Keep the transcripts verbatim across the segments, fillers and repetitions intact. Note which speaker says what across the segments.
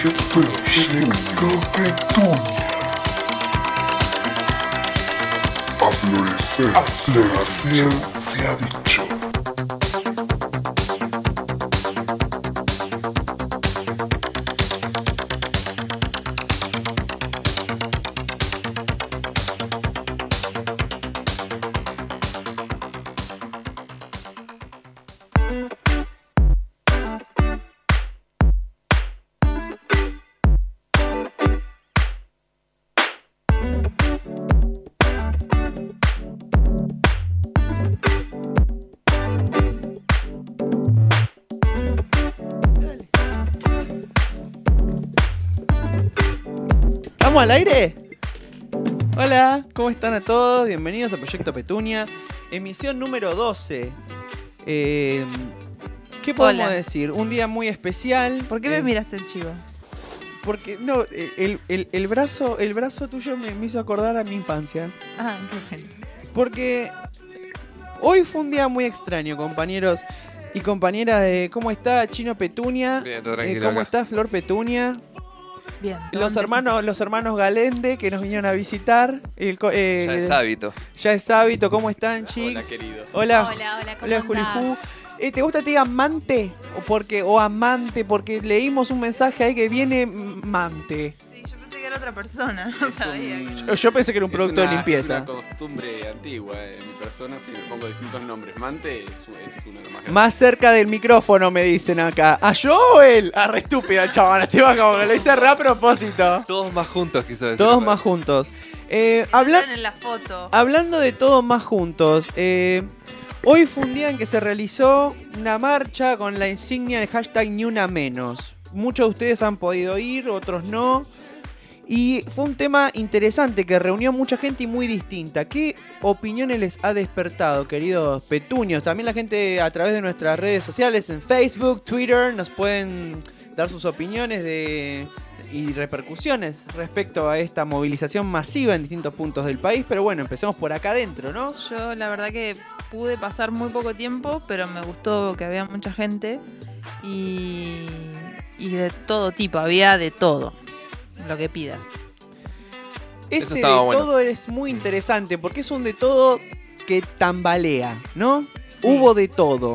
Speaker 1: Proyecto Petunia. A florecer, a florecer se ha dicho.
Speaker 2: ¿Estamos al aire? Hola, ¿cómo están a todos? Bienvenidos a Proyecto Petunia, emisión número doce. Eh, ¿Qué podemos
Speaker 3: Hola.
Speaker 2: decir? Un día muy especial.
Speaker 3: ¿Por qué
Speaker 2: eh,
Speaker 3: me miraste el chivo?
Speaker 2: Porque, no, el, el, el, brazo, el brazo tuyo me, me hizo acordar a mi infancia.
Speaker 3: Ah, qué bueno.
Speaker 2: Porque hoy fue un día muy extraño, compañeros y compañeras. De, ¿Cómo está Chino Petunia?
Speaker 4: Bien, todo
Speaker 2: Eh,
Speaker 4: tranquilo
Speaker 2: ¿Cómo
Speaker 4: acá.
Speaker 2: está Flor Petunia?
Speaker 3: Bien.
Speaker 2: Los hermanos, los hermanos Galende que nos vinieron a visitar. El, co- eh,
Speaker 4: Ya es hábito.
Speaker 2: Ya es hábito. ¿Cómo están, chicos?
Speaker 4: Hola, querido.
Speaker 2: Hola,
Speaker 5: Hola, hola, ¿cómo
Speaker 2: hola,
Speaker 5: andás?
Speaker 2: Juliju. Eh, ¿Te gusta que te diga mante? O, porque, o amante, porque leímos un mensaje ahí que viene mante.
Speaker 3: Sí, yo pensé que era otra persona. No
Speaker 6: Es
Speaker 3: sabía.
Speaker 6: un-
Speaker 2: Yo, yo pensé que era un
Speaker 6: es
Speaker 2: producto de
Speaker 6: una-
Speaker 2: limpieza.
Speaker 6: Es una costumbre antigua. En mi persona, si me pongo distintos nombres. Mante es, es uno de los más grandes.
Speaker 2: Más cerca del micrófono me dicen acá. ¿A Joel? Ah, re estúpida, chavana. Te va como que lo hice re a propósito.
Speaker 4: Todos más juntos, quiso decir.
Speaker 2: Todos más juntos. Eh, habla-
Speaker 3: Están en la foto.
Speaker 2: hablando de todos más juntos. Eh, hoy fue un día en que se realizó una marcha con la insignia de hashtag Ni Una Menos. Muchos de ustedes han podido ir, otros no. Y fue un tema interesante que reunió a mucha gente y muy distinta. ¿Qué opiniones les ha despertado, queridos petunios? También la gente a través de nuestras redes sociales, en Facebook, Twitter, nos pueden dar sus opiniones de, y repercusiones respecto a esta movilización masiva en distintos puntos del país. Pero bueno, empecemos por acá adentro, ¿no?
Speaker 3: Yo la verdad que pude pasar muy poco tiempo, pero me gustó que había mucha gente y, y de todo tipo, había de todo, lo que pidas.
Speaker 2: Ese de
Speaker 4: estaba bueno.
Speaker 2: todo es muy interesante porque es un de todo que tambalea, ¿no?
Speaker 3: Sí.
Speaker 2: Hubo de todo.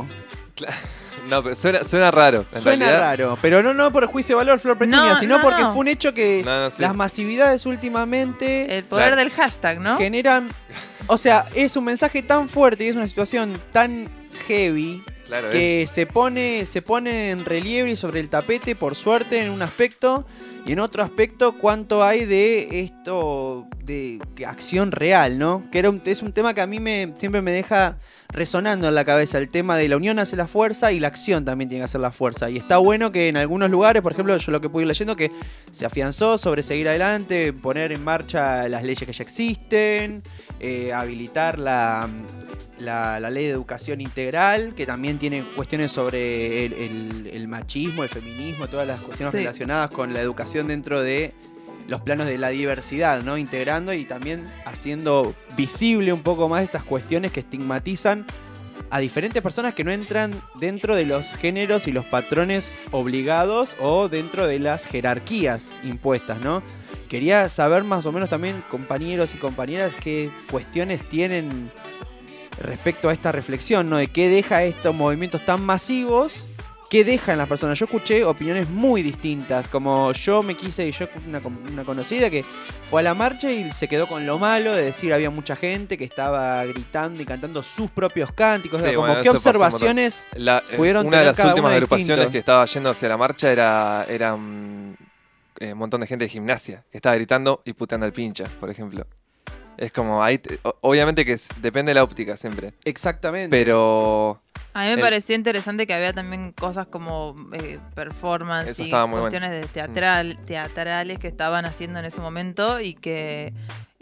Speaker 4: No, pero suena, suena raro. En
Speaker 2: Suena
Speaker 4: realidad,
Speaker 2: raro, pero no, no por juicio de valor, Flor Petunia,
Speaker 3: No,
Speaker 2: sino
Speaker 3: no,
Speaker 2: porque
Speaker 3: no.
Speaker 2: fue un hecho que
Speaker 4: No, no, sí.
Speaker 2: las masividades últimamente
Speaker 3: El poder
Speaker 4: Claro.
Speaker 3: del hashtag, ¿no?
Speaker 2: generan... O sea, es un mensaje tan fuerte y es una situación tan heavy
Speaker 4: Claro,
Speaker 2: que
Speaker 4: es-
Speaker 2: se pone, se pone en relieve y sobre el tapete, por suerte, en un aspecto, y en otro aspecto, cuánto hay de esto, de que acción real, ¿no? Que era un- es un tema que a mí me, siempre me deja resonando en la cabeza, el tema de la unión hace la fuerza y la acción también tiene que hacer la fuerza. Y está bueno que en algunos lugares, por ejemplo, yo lo que pude ir leyendo, que se afianzó sobre seguir adelante, poner en marcha las leyes que ya existen, eh, habilitar la... La, la ley de educación integral, que también tiene cuestiones sobre el, el- el machismo, el feminismo, todas las cuestiones
Speaker 3: Sí.
Speaker 2: relacionadas con la educación dentro de los planos de la diversidad, ¿no? Integrando y también haciendo visible un poco más estas cuestiones que estigmatizan a diferentes personas que no entran dentro de los géneros y los patrones obligados o dentro de las jerarquías impuestas, ¿no? Quería saber más o menos también, compañeros y compañeras, qué cuestiones tienen respecto a esta reflexión, ¿no? De qué deja estos movimientos tan masivos, qué deja en las personas. Yo escuché opiniones muy distintas, como yo me quise, yo una, una conocida que fue a la marcha y se quedó con lo malo de decir había mucha gente que estaba gritando y cantando sus propios cánticos, o sea,
Speaker 4: Sí,
Speaker 2: como
Speaker 4: bueno,
Speaker 2: qué
Speaker 4: eso pasa un montón.
Speaker 2: observaciones
Speaker 4: la- eh,
Speaker 2: pudieron
Speaker 4: una de
Speaker 2: tener
Speaker 4: las
Speaker 2: cada
Speaker 4: últimas
Speaker 2: una
Speaker 4: agrupaciones
Speaker 2: distinto.
Speaker 4: que estaba yendo hacia la marcha era, era un eh, montón de gente de gimnasia que estaba gritando y puteando al pincha, por ejemplo. Es como, ahí te- o- obviamente que es- depende de la óptica siempre,
Speaker 2: exactamente.
Speaker 4: pero
Speaker 3: A mí me
Speaker 4: El-
Speaker 3: pareció interesante que había también cosas como eh, performance
Speaker 4: Eso
Speaker 3: y
Speaker 4: estaba muy
Speaker 3: cuestiones de teatral, teatrales que estaban haciendo en ese momento y que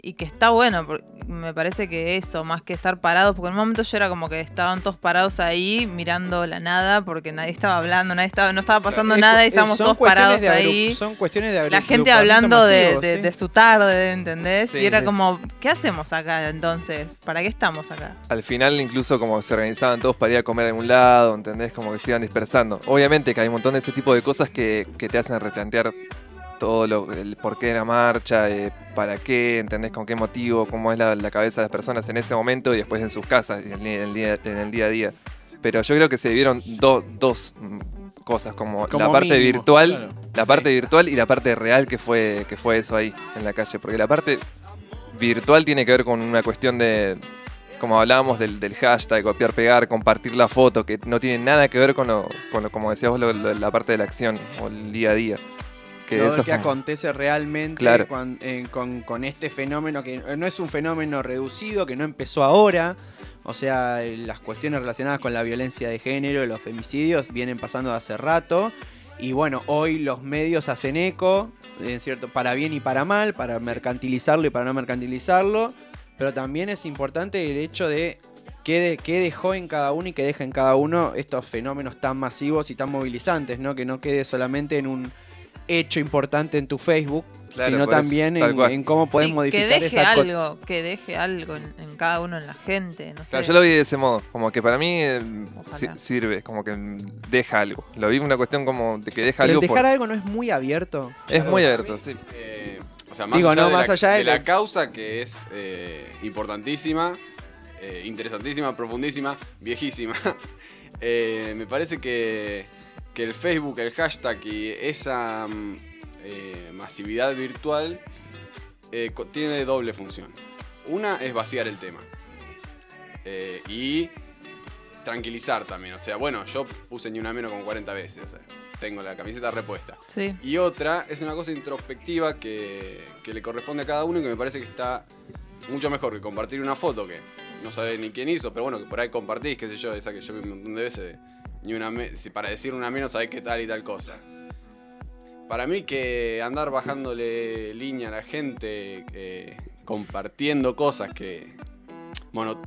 Speaker 3: y que está bueno, porque me parece que eso, más que estar parados, porque en un momento yo era como que estaban todos parados ahí mirando la nada, porque nadie estaba hablando, nadie estaba, no estaba pasando
Speaker 2: Es-
Speaker 3: nada y
Speaker 2: es-
Speaker 3: estábamos
Speaker 2: son
Speaker 3: todos
Speaker 2: cuestiones
Speaker 3: parados
Speaker 2: de agru-
Speaker 3: ahí.
Speaker 2: Son cuestiones de
Speaker 3: La gente
Speaker 2: agrupamiento
Speaker 3: hablando de,
Speaker 2: masivo,
Speaker 3: de-
Speaker 2: sí.
Speaker 3: de su tarde, ¿entendés?
Speaker 4: Sí,
Speaker 3: y era
Speaker 4: sí.
Speaker 3: como, ¿qué hacemos acá entonces? ¿Para qué estamos acá?
Speaker 4: Al final incluso como se organizaban todos para ir a comer a algún lado, ¿entendés? Como que se iban dispersando. Obviamente que hay un montón de ese tipo de cosas que, que te hacen replantear todo lo, el porqué de la marcha, eh, para qué, ¿entendés? Con qué motivo, cómo es la, la cabeza de las personas en ese momento y después en sus casas, y en el, en el día, en el día a día. Pero yo creo que se vieron do- dos mm, cosas, como,
Speaker 2: Como
Speaker 4: la parte
Speaker 2: mínimo,
Speaker 4: virtual,
Speaker 2: claro.
Speaker 4: la
Speaker 2: Sí.
Speaker 4: parte virtual y la parte real que fue, que fue eso ahí en la calle. Porque la parte virtual tiene que ver con una cuestión de, como hablábamos del, del hashtag, copiar, pegar, compartir la foto, que no tiene nada que ver con lo, con lo como decías vos, lo- lo- la parte de la acción o el día a día. Que
Speaker 2: Todo
Speaker 4: eso
Speaker 2: lo
Speaker 4: es
Speaker 2: que
Speaker 4: como-
Speaker 2: acontece realmente
Speaker 4: Claro.
Speaker 2: cuan- eh, con, con este fenómeno que no es un fenómeno reducido, que no empezó ahora. O sea, eh, las cuestiones relacionadas con la violencia de género, los femicidios, vienen pasando de hace rato. Y bueno, hoy los medios hacen eco, en cierto, para bien y para mal, para mercantilizarlo y para no mercantilizarlo. Pero también es importante el hecho de qué, de- qué dejó en cada uno y qué deja en cada uno estos fenómenos tan masivos y tan movilizantes, ¿no? Que no quede solamente en un hecho importante en tu Facebook,
Speaker 4: Claro,
Speaker 2: sino
Speaker 4: por eso,
Speaker 2: también
Speaker 4: tal
Speaker 2: en,
Speaker 4: cual.
Speaker 2: en cómo puedes
Speaker 3: Sí,
Speaker 2: modificar
Speaker 3: que deje
Speaker 2: esa co-
Speaker 3: algo, que deje algo en, en cada uno, en la gente, no
Speaker 4: O sea,
Speaker 3: sé.
Speaker 4: yo lo vi de ese modo, como que para mí eh,
Speaker 3: Ojalá.
Speaker 4: si- sirve, como que mm, deja algo. Lo vi una cuestión como de que deja
Speaker 2: Pero el
Speaker 4: algo.
Speaker 2: dejar
Speaker 4: por-
Speaker 2: algo no es muy abierto.
Speaker 4: Es muy
Speaker 6: Para
Speaker 4: abierto,
Speaker 6: mí,
Speaker 4: sí.
Speaker 6: eh, o sea, más
Speaker 2: Digo,
Speaker 6: allá,
Speaker 2: no,
Speaker 6: de,
Speaker 2: más
Speaker 6: la,
Speaker 2: allá de
Speaker 6: de la
Speaker 2: la-
Speaker 6: causa que es eh, importantísima, eh, interesantísima, profundísima, viejísima, eh, me parece que, que el Facebook, el hashtag y esa mm, eh, masividad virtual eh, co- tiene doble función. Una es vaciar el tema eh, y tranquilizar también. O sea, bueno, yo puse ni una menos como cuarenta veces, o sea, tengo la camiseta repuesta.
Speaker 3: Sí.
Speaker 6: Y otra es una cosa introspectiva que, que le corresponde a cada uno y que me parece que está mucho mejor que compartir una foto que no sabés ni quién hizo, pero bueno, que por ahí compartís, qué sé yo, esa que yo vi un montón de veces, de, ni una me- si para decir una menos sabés qué tal y tal cosa. Para mí que andar bajándole línea a la gente, eh, compartiendo cosas que mono-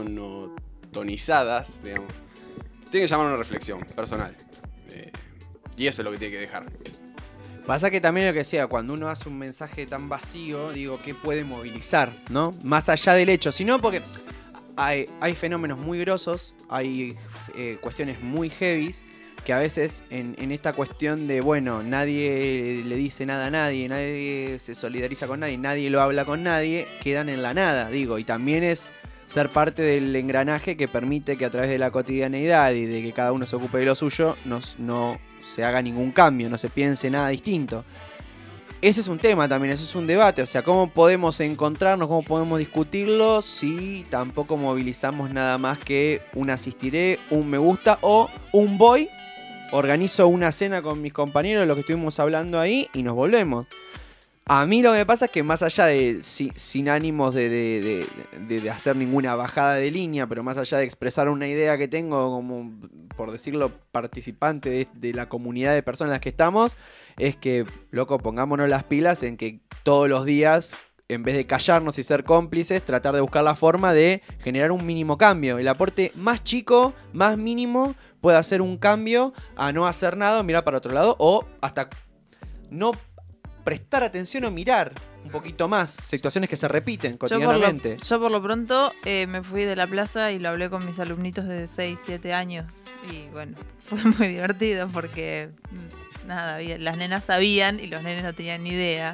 Speaker 6: monotonizadas, digamos, tiene que llamar a una reflexión personal. Eh, y eso es lo que tiene que dejar.
Speaker 2: Pasa que también lo que sea, cuando uno hace un mensaje tan vacío, digo, ¿qué puede movilizar? ¿No? Más allá del hecho, sino porque hay, hay fenómenos muy grosos, hay eh, cuestiones muy heavies, que a veces en, en esta cuestión de, bueno, nadie le dice nada a nadie, nadie se solidariza con nadie, nadie lo habla con nadie, quedan en la nada, digo, y también es ser parte del engranaje que permite que a través de la cotidianeidad y de que cada uno se ocupe de lo suyo, no, no se haga ningún cambio, no se piense nada distinto. Ese es un tema también, ese es un debate, o sea, cómo podemos encontrarnos, cómo podemos discutirlo si tampoco movilizamos nada más que un asistiré, un me gusta o un voy, organizo una cena con mis compañeros, lo que estuvimos hablando ahí y nos volvemos. A mí lo que me pasa es que más allá de, si- sin ánimos de, de- de- de- de hacer ninguna bajada de línea, pero más allá de expresar una idea que tengo como, por decirlo, participante de, de la comunidad de personas en las que estamos, es que, loco, pongámonos las pilas en que todos los días, en vez de callarnos y ser cómplices, tratar de buscar la forma de generar un mínimo cambio. El aporte más chico, más mínimo, puede hacer un cambio a no hacer nada, mirar para otro lado, o hasta no prestar atención o mirar un poquito más situaciones que se repiten
Speaker 3: Yo por, lo,
Speaker 2: cotidianamente.
Speaker 3: yo por lo pronto eh, me fui de la plaza y lo hablé con mis alumnitos de seis, siete años. Y bueno, fue muy divertido porque mm, nada, había- las nenas sabían y los nenes no tenían ni idea.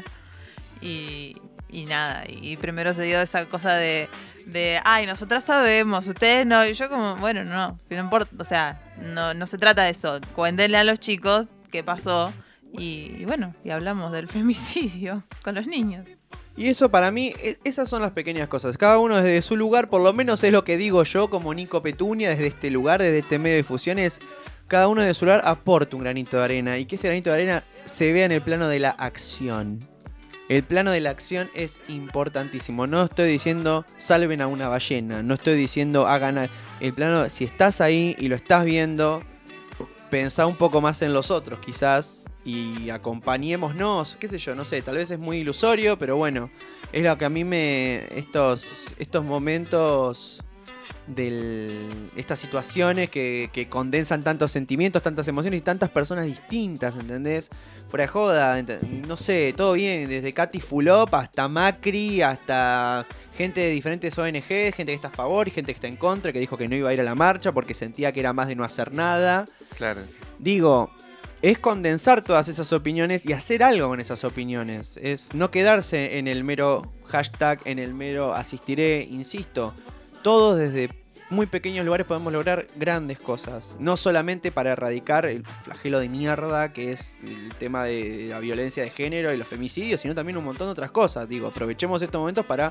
Speaker 3: Y, y nada, y primero se dio esa cosa de, de, ay, nosotras sabemos, ustedes no. Y yo como, bueno, no, no importa, o sea, no, no se trata de eso. Cuéntenle a los chicos qué pasó. Y, y bueno, y hablamos del femicidio con los niños.
Speaker 2: Y eso para mí, e- esas son las pequeñas cosas. Cada uno desde su lugar, por lo menos es lo que digo yo como Nico Petunia, desde este lugar, desde este medio de difusiones. Cada uno de su lugar aporta un granito de arena y que ese granito de arena se vea en el plano de la acción. El plano de la acción es importantísimo. No estoy diciendo salven a una ballena, no estoy diciendo hagan... a- El plano, si estás ahí y lo estás viendo, pensá un poco más en los otros, quizás, y acompañémonos, qué sé yo, no sé, tal vez es muy ilusorio, pero bueno, es lo que a mí me... Estos, estos momentos... de estas situaciones que, que condensan tantos sentimientos, tantas emociones y tantas personas distintas, ¿entendés? Fuera de joda, ent- no sé, todo bien, desde Katy Fulop hasta Macri, hasta gente de diferentes O N G, gente que está a favor y gente que está en contra, que dijo que no iba a ir a la marcha porque sentía que era más de no hacer nada.
Speaker 4: Claro. Sí.
Speaker 2: Digo, es condensar todas esas opiniones y hacer algo con esas opiniones. Es no quedarse en el mero hashtag, en el mero asistiré, insisto. Todos desde muy pequeños lugares podemos lograr grandes cosas. No solamente para erradicar el flagelo de mierda que es el tema de la violencia de género y los femicidios, sino también un montón de otras cosas. Digo, aprovechemos estos momentos para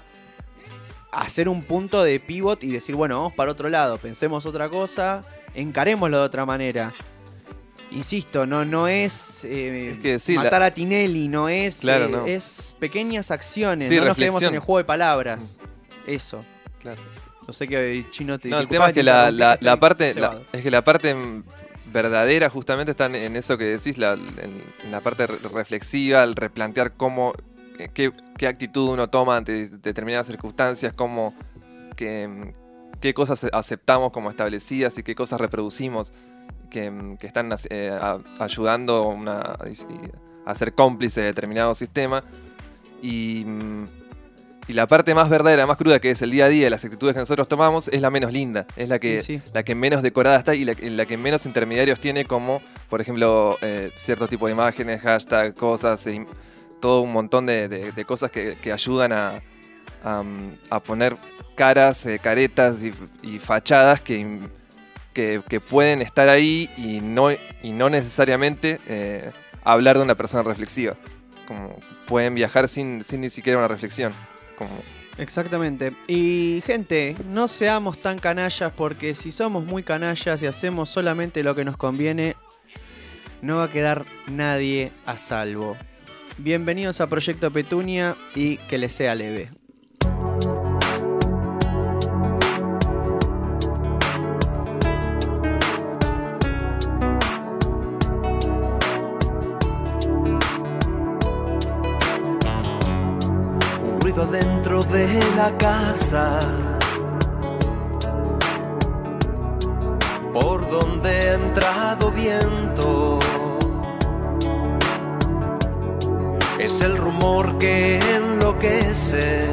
Speaker 2: hacer un punto de pivot y decir, bueno, vamos para otro lado, pensemos otra cosa, encarémoslo de otra manera. Insisto, no, no es, eh,
Speaker 4: Es que sí,
Speaker 2: matar
Speaker 4: la-
Speaker 2: a Tinelli, no es,
Speaker 4: Claro,
Speaker 2: eh,
Speaker 4: no.
Speaker 2: es pequeñas acciones,
Speaker 4: Sí,
Speaker 2: no nos quedemos
Speaker 4: reflexión.
Speaker 2: en el juego de palabras. Eso.
Speaker 4: Claro.
Speaker 2: No sé qué chino te
Speaker 4: No, el
Speaker 2: disculpa
Speaker 4: tema es
Speaker 2: te
Speaker 4: que la,
Speaker 2: interrumpí,
Speaker 4: la-
Speaker 2: estoy
Speaker 4: la parte la-
Speaker 2: cebado.
Speaker 4: es que la parte mm, verdadera justamente está en, en eso que decís, la, en, en la parte re- reflexiva, el replantear cómo, eh, qué, qué actitud uno toma ante determinadas circunstancias, cómo, que, mm, qué cosas aceptamos como establecidas y qué cosas reproducimos que, mm, que están eh, a- ayudando una- a ser cómplice de determinado sistema. Y... mm, Y la parte más verdadera, más cruda, que es el día a día, las actitudes que nosotros tomamos, es la menos linda. Es la que,
Speaker 2: Sí, sí.
Speaker 4: la que menos decorada está y la, que- la que menos intermediarios tiene, como, por ejemplo, eh, cierto tipo de imágenes, hashtag, cosas, e im- todo un montón de, de- de cosas que, que ayudan a, a, mm, a poner caras, eh, caretas y, y fachadas que, im- que, que pueden estar ahí y no, y no necesariamente eh, hablar de una persona reflexiva. Como pueden viajar sin, sin ni siquiera una reflexión. Como,
Speaker 2: Exactamente. Y gente, no seamos tan canallas porque si somos muy canallas y hacemos solamente lo que nos conviene, no va a quedar nadie a salvo. Bienvenidos a Proyecto Petunia y que les sea leve.
Speaker 5: Un ruido dentro de la casa, por donde ha entrado viento. Es el rumor que enloquece.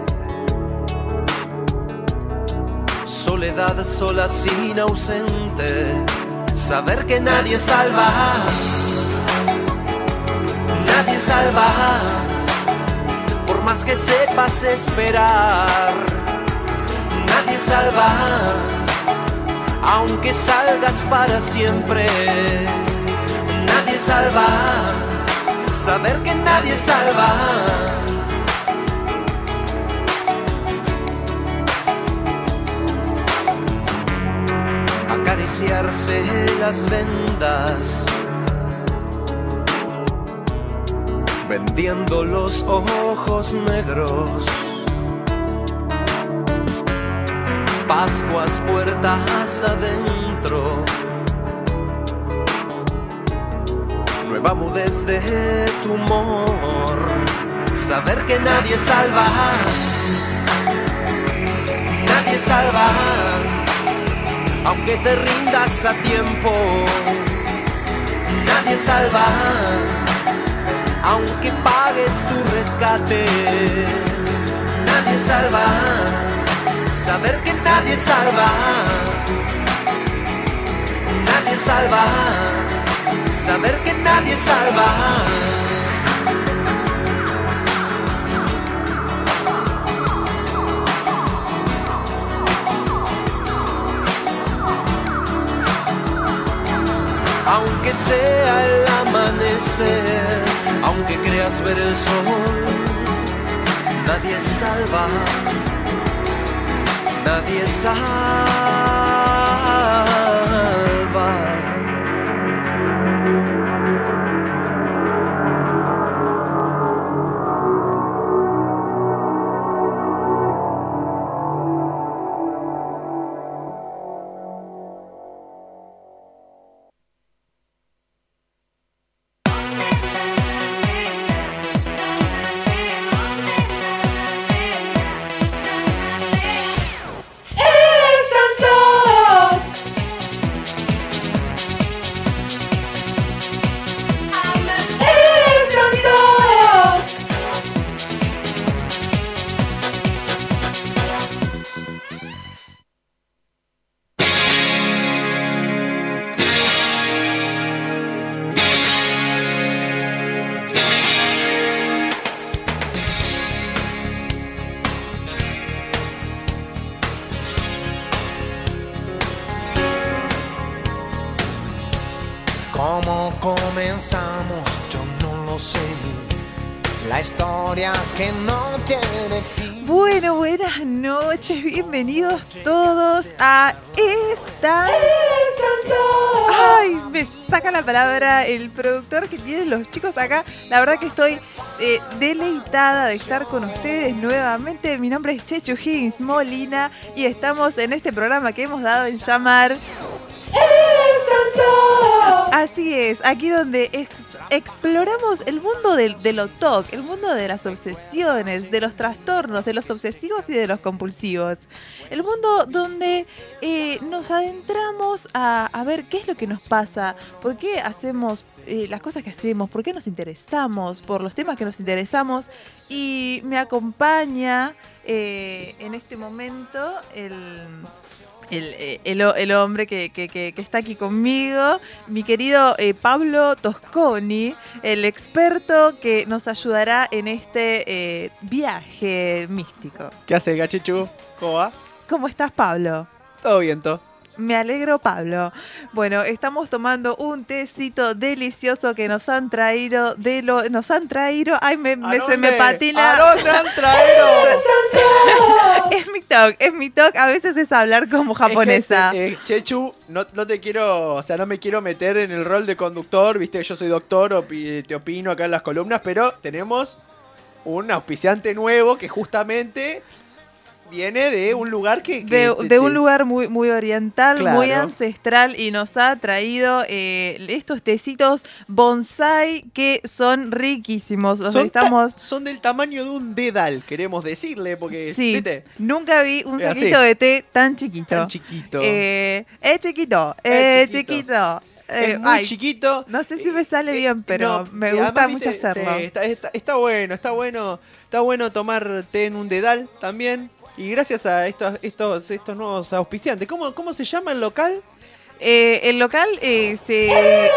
Speaker 5: Soledad sola sin ausente. Saber que nadie salva, nadie salva. Por más que sepas esperar, nadie salva, aunque salgas para siempre. Nadie salva, saber que nadie salva. Acariciarse las vendas, vendiendo los ojos negros. Pascuas puertas adentro, nueva mudez de tu humor. Saber que nadie salva, nadie salva, aunque te rindas a tiempo. Nadie salva, aunque pagues tu rescate. Nadie salva, saber que nadie salva. Nadie salva, saber que nadie salva. Aunque sea el amanecer, aunque creas ver el sol, nadie salva, nadie salva. ¿Cómo comenzamos? Yo no lo sé. La historia que no tiene fin.
Speaker 3: Bueno, buenas noches, bienvenidos todos a esta... ¡Ay! Me saca la palabra el productor que tienen los chicos acá. La verdad que estoy eh, deleitada de estar con ustedes nuevamente. Mi nombre es Chechu Higgins Molina y estamos en este programa que hemos dado en llamar... Así es, aquí donde ex exploramos el mundo del, de lo T O C, el mundo de las obsesiones, de los trastornos, de los obsesivos y de los compulsivos. El mundo donde eh, nos adentramos a, a ver qué es lo que nos pasa, por qué hacemos eh, las cosas que hacemos, por qué nos interesamos, por los temas que nos interesamos. Y me acompaña eh, en este momento el... El, el, el hombre que, que, que, que está aquí conmigo, mi querido eh, Pablo Tosconi, el experto que nos ayudará en este eh, viaje místico.
Speaker 2: ¿Qué hace, Gachichu? ¿Cómo va?
Speaker 3: ¿Cómo estás, Pablo?
Speaker 2: Todo bien, todo.
Speaker 3: Me alegro, Pablo. Bueno, estamos tomando un tecito delicioso que nos han traído de lo, nos han traído. Ay, me, me se me patina.
Speaker 2: ¿A dónde han traído?
Speaker 3: Es mi toque, es mi toque. A veces es hablar como japonesa.
Speaker 2: Es que, eh, Chechu, no, no te quiero, o sea, no me quiero meter en el rol de conductor, viste que yo soy doctor, opi, te opino acá en las columnas, pero tenemos un auspiciante nuevo que justamente viene de un lugar que... que
Speaker 3: de,
Speaker 2: te,
Speaker 3: de
Speaker 2: te...
Speaker 3: un lugar muy, muy oriental,
Speaker 2: Claro.
Speaker 3: muy ancestral, y nos ha traído eh, estos tecitos bonsai que son riquísimos. Los
Speaker 2: son,
Speaker 3: estamos...
Speaker 2: ta- son del tamaño de un dedal, queremos decirle, porque...
Speaker 3: Sí,
Speaker 2: ¿viste?
Speaker 3: nunca vi un
Speaker 2: Es así.
Speaker 3: saquito de té tan chiquito.
Speaker 2: Tan chiquito.
Speaker 3: Eh, es chiquito,
Speaker 2: Es
Speaker 3: es
Speaker 2: chiquito.
Speaker 3: chiquito. Eh,
Speaker 2: es muy
Speaker 3: ay,
Speaker 2: chiquito.
Speaker 3: no sé si me sale
Speaker 2: Eh,
Speaker 3: bien, pero
Speaker 2: no,
Speaker 3: me
Speaker 2: y
Speaker 3: gusta
Speaker 2: además,
Speaker 3: mucho
Speaker 2: viste,
Speaker 3: hacerlo.
Speaker 2: sí, está, está- está bueno, está bueno, está bueno tomar té en un dedal también. Y gracias a estos, estos, estos nuevos auspiciantes. ¿Cómo, cómo se llama el local?
Speaker 3: Eh, el local eh, se...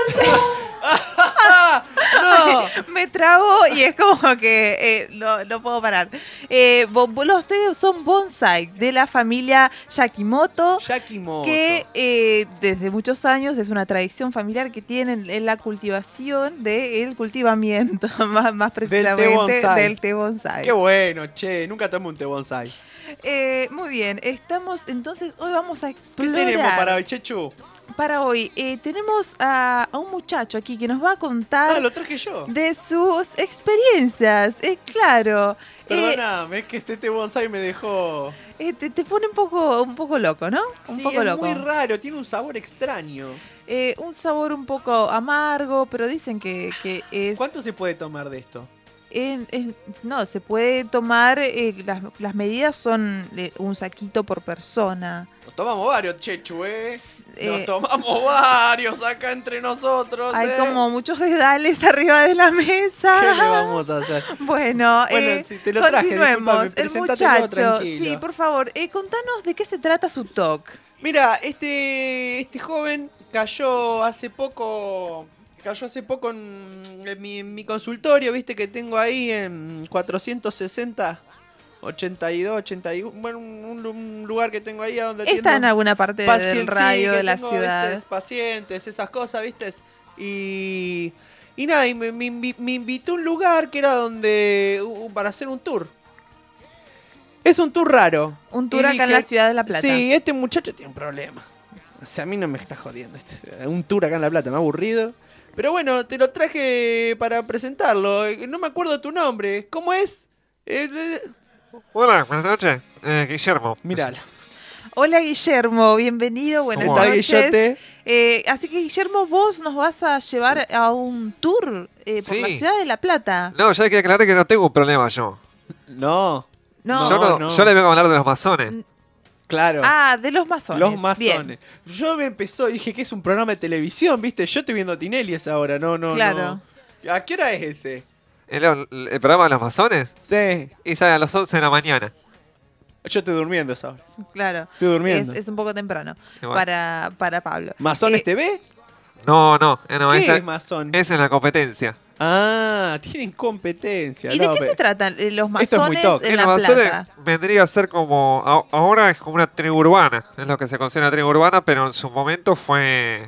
Speaker 2: ¡No!
Speaker 3: Me trabo y es como que eh, no, no puedo parar. Eh, bo- bo- los tés son bonsai de la familia Yakimoto,
Speaker 2: Yakimoto.
Speaker 3: que eh, desde muchos años es una tradición familiar que tienen en la cultivación del cultivamiento, más, más precisamente
Speaker 2: bonsai.
Speaker 3: del té bonsai.
Speaker 2: Qué bueno, che. Nunca tomé un té bonsai.
Speaker 3: Eh, muy bien, estamos entonces, hoy vamos a
Speaker 2: ¿Qué
Speaker 3: explorar.
Speaker 2: tenemos para hoy, Chechu?
Speaker 3: Para hoy eh, tenemos a, a un muchacho aquí que nos va a contar
Speaker 2: Ah, lo traje yo.
Speaker 3: de sus experiencias, es claro. Eh,
Speaker 2: Perdóname, es que este té bonsai me dejó...
Speaker 3: eh, te, te pone un poco, un poco loco, ¿no? Un
Speaker 2: Sí,
Speaker 3: poco
Speaker 2: es
Speaker 3: loco.
Speaker 2: muy raro, tiene un sabor extraño.
Speaker 3: Eh, un sabor un poco amargo, pero dicen que, que es...
Speaker 2: ¿Cuánto se puede tomar de esto?
Speaker 3: en- en- no, se puede tomar, eh, las, las medidas son eh, un saquito por persona.
Speaker 2: Nos tomamos varios, Chechu, ¿eh?
Speaker 3: Eh,
Speaker 2: Nos tomamos varios acá entre nosotros,
Speaker 3: Hay
Speaker 2: ¿eh?
Speaker 3: como muchos dedales arriba de la mesa.
Speaker 2: ¿Qué le vamos a hacer?
Speaker 3: Bueno,
Speaker 2: Bueno,
Speaker 3: eh,
Speaker 2: sí, te lo traje,
Speaker 3: continuemos.
Speaker 2: discúlpame,
Speaker 3: El
Speaker 2: presentatelo
Speaker 3: muchacho,
Speaker 2: tranquilo.
Speaker 3: sí, por favor, eh, contanos de qué se trata su talk.
Speaker 2: Mira, este, este joven cayó hace poco... Cayó hace poco en, en mi, en mi consultorio, viste que tengo ahí en cuatrocientos sesenta, ochenta y dos, ochenta y uno, bueno, un, un lugar que tengo ahí a donde
Speaker 3: Está
Speaker 2: atiendo
Speaker 3: en alguna parte del
Speaker 2: pacientes, sí,
Speaker 3: radio
Speaker 2: que
Speaker 3: de la
Speaker 2: tengo,
Speaker 3: ciudad.
Speaker 2: ¿vistes? Pacientes, esas cosas, ¿viste? Y, y nada, y me, me invi- me invitó a un lugar que era donde, uh, para hacer un tour. Es un tour raro.
Speaker 3: Un tour
Speaker 2: Y
Speaker 3: acá en la ciudad de La Plata.
Speaker 2: Sí, este muchacho tiene un problema. O sea, a mí no me está jodiendo. Este, un tour acá en La Plata, me ha aburrido. Pero bueno, te lo traje para presentarlo. Eh, No me acuerdo tu nombre. ¿Cómo es? Eh, eh,
Speaker 7: Hola, buenas noches. Eh, Guillermo.
Speaker 2: Míralo.
Speaker 3: Hola Guillermo, bienvenido, buenas
Speaker 7: ¿Cómo
Speaker 2: ¿Qué tal,
Speaker 3: noches.
Speaker 2: Guillote?
Speaker 3: Eh, así que Guillermo, vos nos vas a llevar a un tour eh, por
Speaker 7: Sí.
Speaker 3: la ciudad de La Plata.
Speaker 7: No, ya hay que aclarar que no tengo un problema yo.
Speaker 2: No.
Speaker 3: No.
Speaker 7: yo, no,
Speaker 2: no.
Speaker 7: yo le vengo a hablar de los masones.
Speaker 2: Claro.
Speaker 3: Ah, de los masones.
Speaker 2: Los masones.
Speaker 3: Bien.
Speaker 2: Yo me empezó, dije que es un programa de televisión, ¿viste? Yo estoy viendo Tinelli esa hora, no, no,
Speaker 3: Claro.
Speaker 2: no. ¿A qué hora es ese?
Speaker 7: ¿El, el programa de los masones?
Speaker 2: Sí.
Speaker 7: Y sale a las once de la mañana.
Speaker 2: Yo estoy durmiendo esa hora.
Speaker 3: Claro.
Speaker 2: Estoy durmiendo.
Speaker 3: Es, es un poco temprano
Speaker 7: Y bueno.
Speaker 3: para, para Pablo.
Speaker 2: ¿Masones
Speaker 3: Eh,
Speaker 2: T V?
Speaker 7: No, no, eh, no
Speaker 2: ¿Qué
Speaker 7: esa,
Speaker 2: es masón?
Speaker 7: esa es la competencia.
Speaker 2: Ah, tienen competencia.
Speaker 3: ¿Y de
Speaker 2: no,
Speaker 3: qué
Speaker 2: pe-
Speaker 3: se tratan eh, los
Speaker 2: Esto es muy
Speaker 3: masones
Speaker 2: toque.
Speaker 3: en
Speaker 7: Eh,
Speaker 3: La
Speaker 7: los masones
Speaker 3: Plata?
Speaker 7: vendría a ser como. a- Ahora es como una tribu urbana. Es lo que se considera una tribu urbana, pero en su momento fue.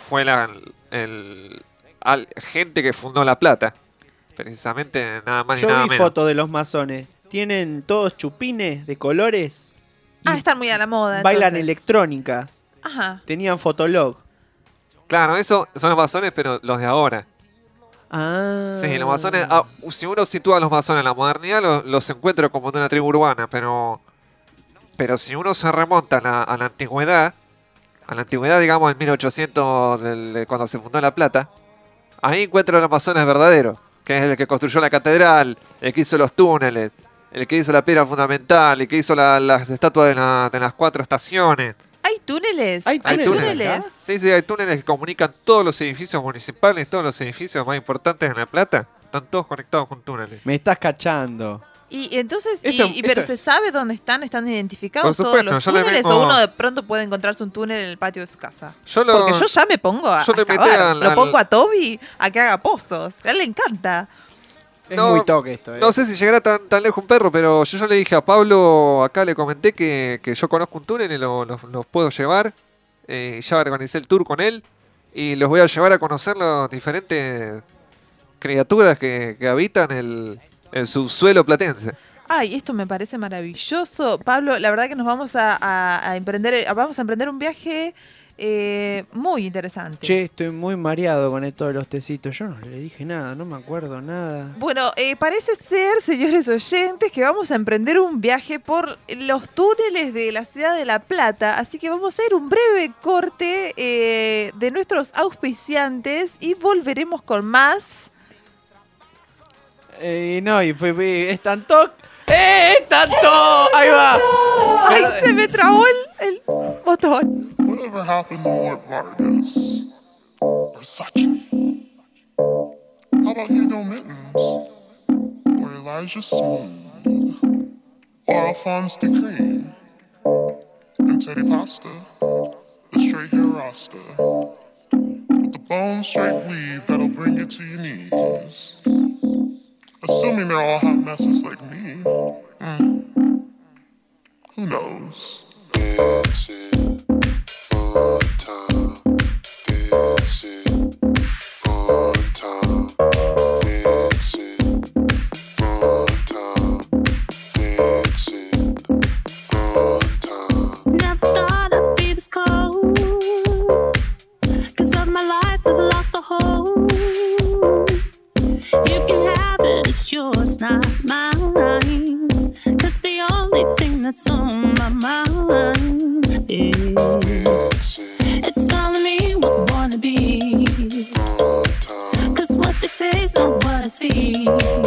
Speaker 7: fue la el, al- gente que fundó La Plata. Precisamente nada más
Speaker 2: Yo
Speaker 7: ni nada
Speaker 2: vi
Speaker 7: menos.
Speaker 2: fotos de los masones. Tienen todos chupines de colores. y
Speaker 3: Ah, están muy a la moda.
Speaker 2: Bailan
Speaker 3: entonces.
Speaker 2: electrónica.
Speaker 3: Ajá.
Speaker 2: Tenían fotolog.
Speaker 7: Claro, eso son los masones, pero los de ahora.
Speaker 2: Ah.
Speaker 7: Sí, los masones, ah, si uno sitúa a los masones en la modernidad, lo- los encuentra como de una tribu urbana, pero pero si uno se remonta a la, a la antigüedad, a la antigüedad, digamos, en mil ochocientos, del- de cuando se fundó La Plata, ahí encuentra a los masones verdaderos, que es el que construyó la catedral, el que hizo los túneles, el que hizo la piedra fundamental, el que hizo la- las estatuas de, la- de las cuatro estaciones.
Speaker 3: ¿Hay túneles?
Speaker 2: ¿Hay
Speaker 7: Hay
Speaker 2: túneles
Speaker 7: túneles.
Speaker 2: acá?
Speaker 7: Sí, sí, hay túneles que comunican todos los edificios municipales, todos los edificios más importantes en La Plata, están todos conectados con túneles.
Speaker 2: Me estás cachando.
Speaker 3: Y entonces, y-
Speaker 2: Esto-
Speaker 3: y, pero
Speaker 2: esto
Speaker 3: se
Speaker 2: es-
Speaker 3: sabe dónde están, están identificados
Speaker 7: Por
Speaker 3: todos
Speaker 7: supuesto,
Speaker 3: los
Speaker 7: yo le
Speaker 3: túneles
Speaker 7: vengo-
Speaker 3: o uno de pronto puede encontrarse un túnel en el patio de su casa.
Speaker 7: Yo lo-
Speaker 3: Porque yo ya me pongo a,
Speaker 7: yo le
Speaker 3: a
Speaker 7: metí
Speaker 3: cavar.
Speaker 7: al-
Speaker 3: Lo
Speaker 7: al-
Speaker 3: pongo a Toby a que haga pozos. A él le encanta.
Speaker 2: Es
Speaker 7: No,
Speaker 2: muy toque esto, eh.
Speaker 7: No sé si llegará tan, tan lejos un perro, pero yo ya le dije a Pablo, acá le comenté que, que yo conozco un túnel y lo- los los puedo llevar. Eh, ya organicé el tour con él y los voy a llevar a conocer las diferentes criaturas que, que habitan el, el subsuelo platense.
Speaker 3: Ay, esto me parece maravilloso. Pablo, la verdad que nos vamos a, a- a emprender, a- vamos a emprender un viaje eh, muy interesante.
Speaker 2: Che, estoy muy mareado con esto de los tecitos. Yo no le dije nada, no me acuerdo nada.
Speaker 3: Bueno, eh, parece ser, señores oyentes, que vamos a emprender un viaje por los túneles de la ciudad de La Plata. Así que vamos a ir un breve corte eh, de nuestros auspiciantes y volveremos con más.
Speaker 2: Eh, no, y fue, fue es tanto. ¡Eh! ¡Es tanto! Ahí va.
Speaker 3: ¡Ay, se me trabó el, el botón!
Speaker 1: Whatever happened to Mort Vargas? Or Sachi? How about Hugo Mittens? Or Elijah Smooth? Or Alphonse de Cream? And Teddy Pasta? The straight hair Rasta? With the bone straight weave that'll bring you to your knees. Assuming they're all hot messes like me. Mm. Who knows?
Speaker 8: Never thought I'd be this cold. 'Cause of my life, I've lost a hold. You can have it, it's yours, not mine. 'Cause the only thing that's on my mind is it's telling me what's born to be. 'Cause what they say is not what I see.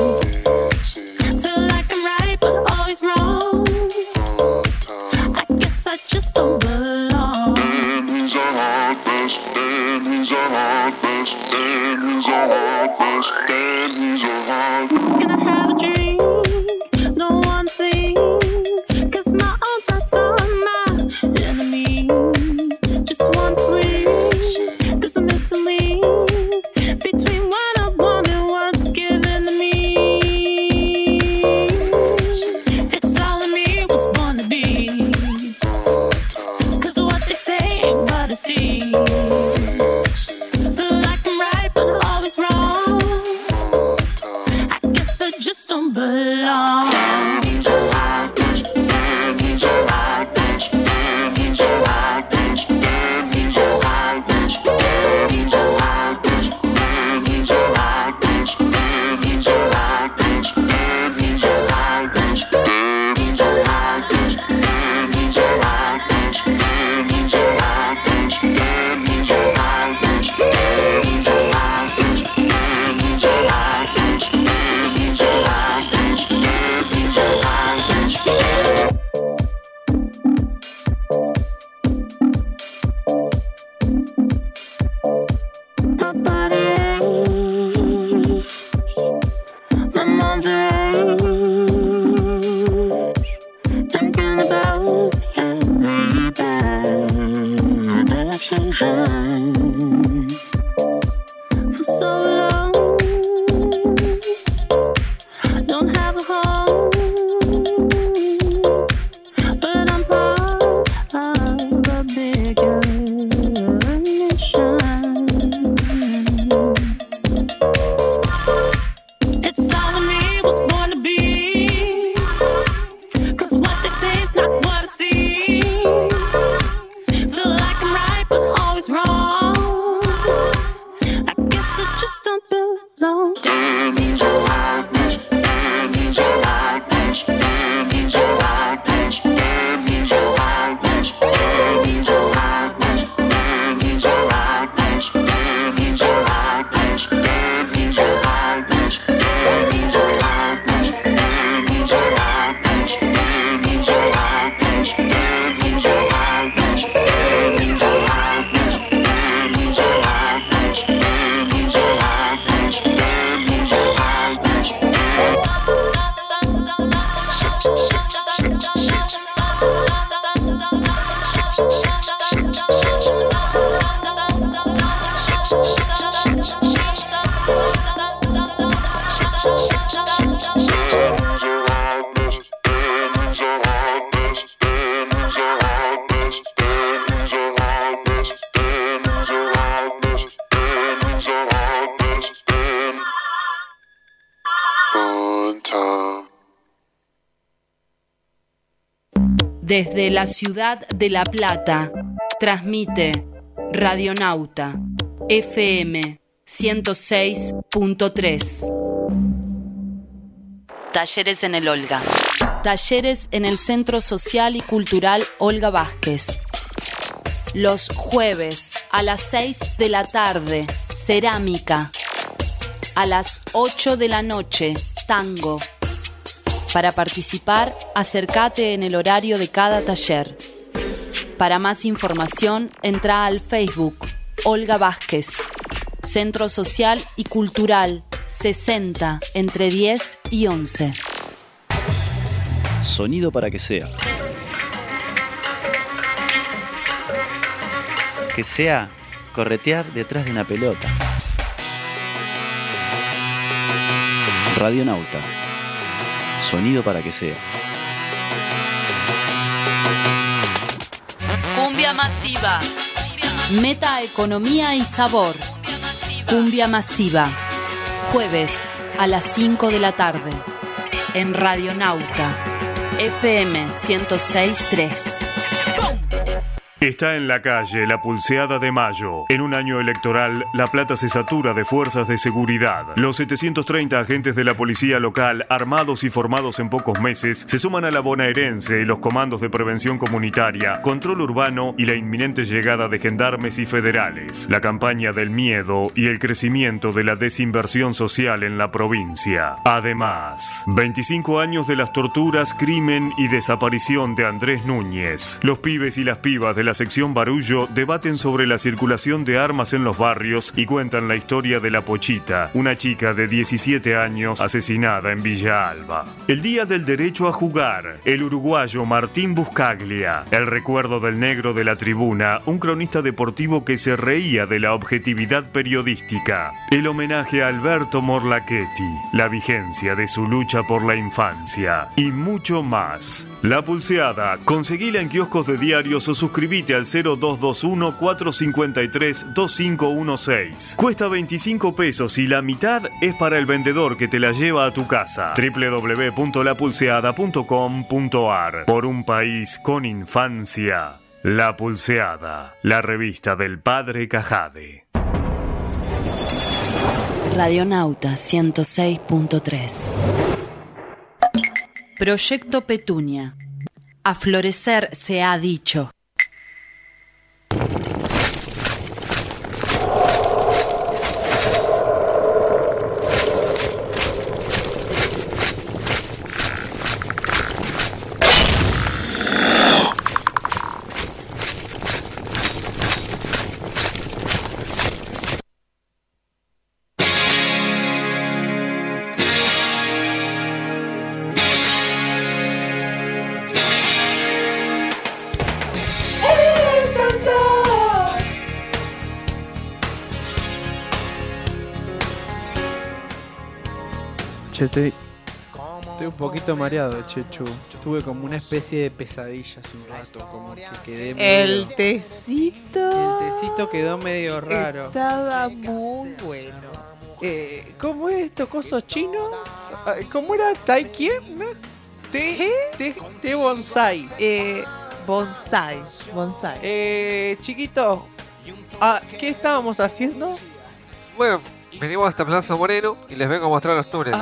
Speaker 8: Feel like I'm right, but always wrong. I guess I just don't belong. Can I have a drink? No one thing. 'Cause my own thoughts are my enemy. Just one sleep. There's a missing link between what I want and what's given to me. It's all in me, what's born to be. 'Cause what they say ain't what I see. So like I'm right, but always wrong. I guess I just don't belong. Can
Speaker 9: Desde la ciudad de La Plata, transmite Radionauta F M ciento seis punto tres. Talleres en el Olga. Talleres en el Centro Social y Cultural Olga Vázquez. Los jueves a las seis de la tarde, cerámica. A las ocho de la noche, tango. Para participar, acércate en el horario de cada taller. Para más información, entra al Facebook Olga Vázquez. Centro Social y Cultural sesenta, entre diez y once.
Speaker 10: Sonido para que sea. Que sea corretear detrás de una pelota. Radionauta. Sonido para que sea.
Speaker 9: Cumbia masiva. Meta, economía y sabor. Cumbia masiva. Jueves a las cinco de la tarde. En Radionauta F M ciento seis punto tres.
Speaker 11: Está en la calle la Pulseada de Mayo. En un año electoral, La Plata se satura de fuerzas de seguridad. Los setecientos treinta agentes de la policía local, armados y formados en pocos meses, se suman a la bonaerense y los comandos de prevención comunitaria, control urbano y la inminente llegada de gendarmes y federales. La campaña del miedo y el crecimiento de la desinversión social en la provincia. Además, veinticinco años de las torturas, crimen y desaparición de Andrés Núñez. Los pibes y las pibas de la sección Barullo debaten sobre la circulación de armas en los barrios y cuentan la historia de la Pochita, una chica de diecisiete años asesinada en Villa Alba. El Día del Derecho a Jugar, el uruguayo Martín Buscaglia, el recuerdo del negro de la tribuna, un cronista deportivo que se reía de la objetividad periodística, el homenaje a Alberto Morlachetti, la vigencia de su lucha por la infancia y mucho más. La Pulseada, conseguila en kioscos de diarios o suscribite al cero dos dos uno, cuatro cinco tres, dos cinco uno seis. Cuesta veinticinco pesos y la mitad es para el vendedor que te la lleva a tu casa. doble u doble u doble u punto la pulseada punto com punto a r. Por un país con infancia. La Pulseada, la revista del padre Cajade.
Speaker 9: Radionauta ciento seis punto tres. Proyecto Petunia. A florecer se ha dicho.
Speaker 2: Estoy, estoy un poquito mareado, Chechu. Tuve como una especie de pesadilla hace un rato, como que quedé medio...
Speaker 3: El tecito.
Speaker 2: El tecito quedó medio raro.
Speaker 3: Estaba muy bueno.
Speaker 2: Eh, ¿Cómo es esto? ¿Coso chino? ¿Cómo era? ¿Tai quién? ¿No? Té, té, té bonsai.
Speaker 3: Eh, bonsai. Bonsai.
Speaker 2: Eh, chiquito, ah, ¿qué estábamos haciendo?
Speaker 7: Bueno, venimos hasta Plaza Moreno y les vengo a mostrar los túneles.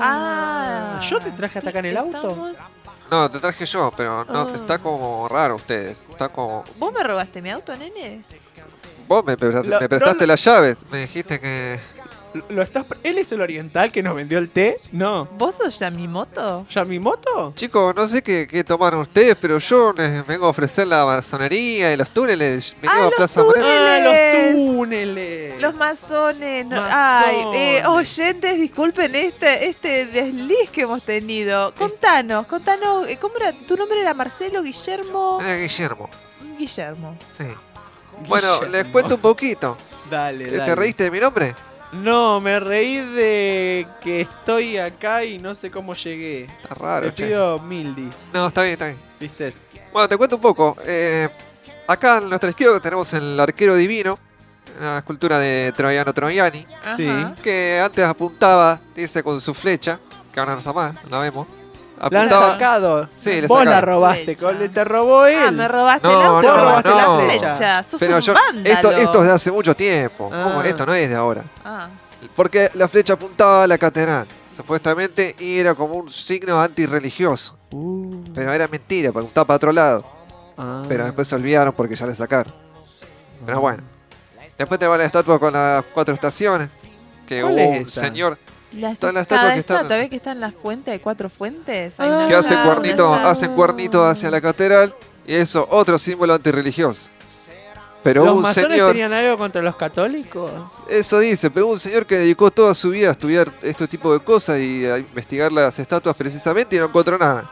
Speaker 3: Ah,
Speaker 2: ¿yo te traje hasta acá en el auto?
Speaker 3: Estamos...
Speaker 7: No, te traje yo, pero no,
Speaker 3: Ah.
Speaker 7: está como raro ustedes. Está como...
Speaker 3: ¿Vos me robaste mi auto, nene?
Speaker 7: Vos me prestaste,
Speaker 2: Lo-
Speaker 7: me prestaste
Speaker 2: no,
Speaker 7: las llaves. Me dijiste que...
Speaker 2: ¿Lo estás... ¿Él es el oriental que nos vendió el té? No.
Speaker 3: ¿Vos sos Yamimoto?
Speaker 2: ¿Yamimoto?
Speaker 7: Chicos, no sé qué, qué tomaron ustedes, pero yo les vengo a ofrecer la masonería y los túneles. Venimos
Speaker 3: Ah,
Speaker 7: a
Speaker 3: los
Speaker 7: Plaza
Speaker 3: túneles.
Speaker 7: Moreno.
Speaker 2: ¡Ah, los túneles!
Speaker 3: Los masones. no-
Speaker 2: Masones.
Speaker 3: Ay, eh, oyentes, disculpen este, este desliz que hemos tenido. Contanos, contanos. eh, ¿Cómo era? ¿Tu nombre era Marcelo, Guillermo?
Speaker 7: Eh, Guillermo,
Speaker 3: Guillermo.
Speaker 7: sí. Bueno,
Speaker 2: Guillermo.
Speaker 7: les cuento un poquito.
Speaker 2: Dale,
Speaker 7: ¿Te
Speaker 2: dale.
Speaker 7: reíste de mi nombre?
Speaker 2: No, me reí de que estoy acá y no sé cómo llegué.
Speaker 7: Está raro,
Speaker 2: Te
Speaker 7: che.
Speaker 2: pido mil dis.
Speaker 7: No, está bien, está bien.
Speaker 2: ¿Viste?
Speaker 7: Bueno, te cuento un poco. Eh, acá a nuestra izquierda tenemos el arquero divino, una escultura de Troiano Troiani,
Speaker 2: Sí.
Speaker 3: Ajá.
Speaker 7: que antes apuntaba, dice, con su flecha, que ahora no está más, la vemos.
Speaker 2: La han
Speaker 7: Apuntaba-
Speaker 2: sacado.
Speaker 7: Sí, le
Speaker 2: Vos la
Speaker 7: sacaron.
Speaker 2: robaste,
Speaker 3: Flecha.
Speaker 2: Cole, te robó él.
Speaker 3: Ah, me robaste
Speaker 7: No,
Speaker 3: el auto,
Speaker 7: no,
Speaker 3: me robaste
Speaker 7: no.
Speaker 3: la flecha. Sos
Speaker 7: Pero
Speaker 3: un
Speaker 7: yo,
Speaker 3: vándalo.
Speaker 7: esto, esto es de hace mucho tiempo. ¿Cómo?
Speaker 2: Ah.
Speaker 7: Esto no es de ahora.
Speaker 3: Ah.
Speaker 7: Porque la flecha apuntaba a la catedral, supuestamente, y era como un signo antirreligioso.
Speaker 2: Uh,
Speaker 7: Pero era mentira, porque apuntaba para otro lado.
Speaker 2: ah.
Speaker 7: Pero después se olvidaron porque ya le sacaron. Pero bueno. Después tenemos la estatua con las cuatro estaciones. Que
Speaker 2: ¿Cuál
Speaker 7: hubo
Speaker 2: es
Speaker 7: un
Speaker 2: esa?
Speaker 7: señor
Speaker 3: Las,
Speaker 7: Todas las
Speaker 3: cada
Speaker 7: estatuas que están-
Speaker 3: estatua, ¿ves que está en la fuente? Hay cuatro fuentes. Hay
Speaker 2: Ah.
Speaker 3: una
Speaker 7: que hace
Speaker 3: allá,
Speaker 7: cuernito,
Speaker 3: una allá.
Speaker 7: hacen cuernito hacia la catedral. Y eso, otro símbolo antirreligioso. Pero
Speaker 2: ¿Los
Speaker 7: hubo un
Speaker 2: masones
Speaker 7: señor,
Speaker 2: tenían algo contra los católicos?
Speaker 7: eso dice, pero hubo un señor que dedicó toda su vida a estudiar este tipo de cosas y a investigar las estatuas precisamente y no encontró nada.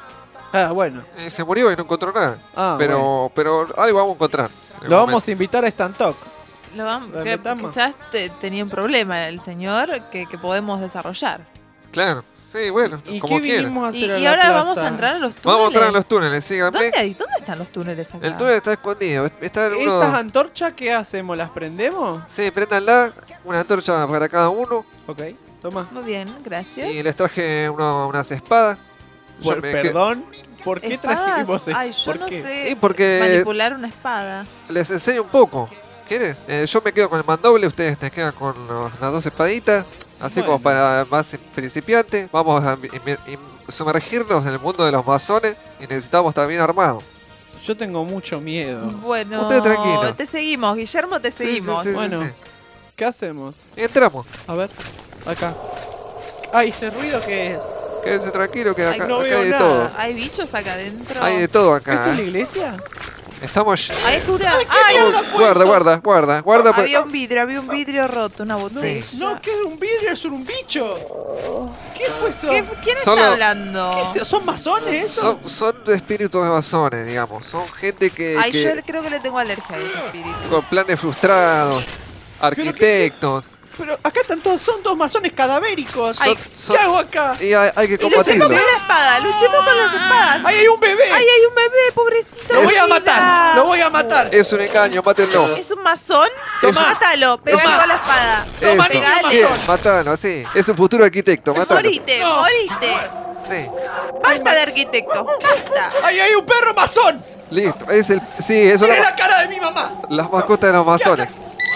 Speaker 2: Ah, bueno.
Speaker 7: Y se murió y no encontró nada.
Speaker 2: Ah,
Speaker 7: pero,
Speaker 2: bueno.
Speaker 7: pero algo vamos a encontrar. en
Speaker 2: Lo
Speaker 7: algún
Speaker 2: vamos a invitar a Stantok.
Speaker 3: Lo vamos,
Speaker 2: ¿Lo
Speaker 3: que-
Speaker 2: inventamos?
Speaker 3: quizás te- tenía un problema el señor que, que podemos desarrollar.
Speaker 7: momento. Claro, sí, bueno,
Speaker 2: ¿Y
Speaker 7: como
Speaker 2: qué
Speaker 7: quieran.
Speaker 2: vinimos a hacer
Speaker 3: Y,
Speaker 2: a
Speaker 3: y
Speaker 2: la
Speaker 3: ahora
Speaker 2: plaza?
Speaker 3: vamos a entrar a los túneles.
Speaker 7: Vamos a entrar en los túneles, síganme.
Speaker 3: ¿Dónde, hay? ¿Dónde están los túneles acá?
Speaker 7: El túnel está escondido. Está en uno...
Speaker 2: ¿Estas antorchas qué hacemos? ¿Las prendemos?
Speaker 7: Sí, préndanla, una antorcha para cada uno.
Speaker 2: Ok, toma.
Speaker 3: Muy bien, gracias.
Speaker 7: Y les traje uno- unas espadas. Yo
Speaker 2: Por,
Speaker 7: me que-
Speaker 2: perdón, ¿por qué
Speaker 3: Espadas.
Speaker 2: trajimos esto?
Speaker 3: Ay, yo
Speaker 2: ¿Por
Speaker 3: no
Speaker 2: qué?
Speaker 3: sé
Speaker 7: Y porque
Speaker 3: manipular una espada.
Speaker 7: les enseño un poco. ¿Quieren? Eh, yo me quedo con el mandoble, ustedes te quedan con los- las dos espaditas. Así como
Speaker 2: Bueno.
Speaker 7: para más principiantes. Vamos a im- im- sumergirnos en el mundo de los masones y necesitamos estar bien armados.
Speaker 2: Yo tengo mucho miedo.
Speaker 3: Bueno,
Speaker 7: Usted tranquilo.
Speaker 3: te seguimos, Guillermo, te
Speaker 7: Sí, sí,
Speaker 3: seguimos.
Speaker 7: sí, sí,
Speaker 2: Bueno.
Speaker 7: sí.
Speaker 2: ¿Qué hacemos?
Speaker 7: Y entramos.
Speaker 2: A ver, acá. Ay, ese ruido que es.
Speaker 7: Quédense tranquilos que
Speaker 2: Ay,
Speaker 7: acá,
Speaker 2: no
Speaker 7: acá
Speaker 2: veo
Speaker 7: hay de
Speaker 2: nada.
Speaker 7: todo.
Speaker 3: ¿Hay bichos acá adentro?
Speaker 7: Hay de todo
Speaker 2: ¿Esto
Speaker 7: acá.
Speaker 2: es la
Speaker 7: ¿eh?
Speaker 2: iglesia?
Speaker 7: Estamos...
Speaker 3: Ay, jura.
Speaker 2: Ay, ¿qué
Speaker 3: Ay,
Speaker 2: mierda fue
Speaker 7: Guarda,
Speaker 2: eso?
Speaker 7: guarda, guarda, guarda. pues-
Speaker 3: había un vidrio, había un vidrio roto, una botella.
Speaker 2: No, que es un vidrio, es un bicho. ¿Qué fue eso?
Speaker 3: ¿Qué- ¿Quién
Speaker 7: Solo-
Speaker 3: está hablando?
Speaker 2: ¿Qué es eso? ¿Son masones eso?
Speaker 7: Son, son de espíritus de masones, digamos. Son gente que,
Speaker 3: Ay,
Speaker 7: que-
Speaker 3: yo creo que le tengo alergia a ese espíritu.
Speaker 7: con planes frustrados, arquitectos.
Speaker 2: Pero acá están todos, son todos masones cadavéricos.
Speaker 7: Son-
Speaker 2: Ay,
Speaker 7: son-
Speaker 2: ¿qué hago acá?
Speaker 7: Y hay, hay que
Speaker 3: Y luchemos
Speaker 7: combatirlo.
Speaker 3: con la espada, luchemos con las espadas.
Speaker 2: ¡Ahí hay un bebé!
Speaker 3: ¡Ay, hay un bebé, pobrecito!
Speaker 2: ¡Lo voy a
Speaker 3: vida!
Speaker 2: matar! ¡Lo voy a matar!
Speaker 7: Es un engaño, mátenlo.
Speaker 3: ¿Es un masón?
Speaker 7: Toma.
Speaker 3: Mátalo, pegale
Speaker 2: Toma.
Speaker 3: con la espada.
Speaker 7: Eso.
Speaker 3: Pegale.
Speaker 7: Bien, matalo, así. Es un futuro arquitecto, matalo.
Speaker 3: Morite,
Speaker 2: No.
Speaker 3: morite.
Speaker 7: Sí,
Speaker 3: Basta de arquitecto, basta.
Speaker 2: ¡Ahí hay un perro masón!
Speaker 7: listo. Es el, sí, eso es
Speaker 2: ¡Mira
Speaker 7: la,
Speaker 2: la cara de mi mamá!
Speaker 7: las mascotas de los masones.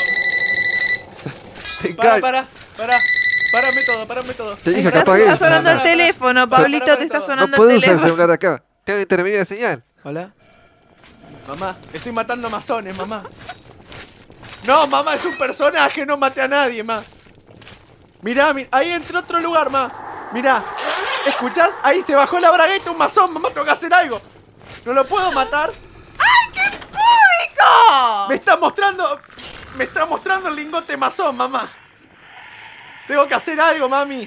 Speaker 7: Te,
Speaker 2: Para,
Speaker 7: enga-
Speaker 2: para, para. Párame todo, párame todo.
Speaker 7: te dije que
Speaker 3: Está,
Speaker 7: apagues.
Speaker 3: está sonando el
Speaker 2: Para,
Speaker 3: teléfono, Pablito,
Speaker 2: para,
Speaker 3: te está
Speaker 2: para,
Speaker 3: sonando
Speaker 7: No puedo
Speaker 3: el
Speaker 7: usar el
Speaker 3: teléfono.
Speaker 7: celular acá. Tengo que intervenir la señal.
Speaker 2: Hola. Mamá, estoy matando masones, mamá. No, mamá, es un personaje, no maté a nadie, ma. Mirá, mi- ahí entró otro lugar, ma. Mirá, ¿escuchás? Ahí se bajó la bragueta un masón, mamá, tengo que hacer algo. No lo puedo matar.
Speaker 3: ¡Público!
Speaker 2: Me está mostrando. Me está mostrando el lingote masón, mamá. Tengo que hacer algo, mami.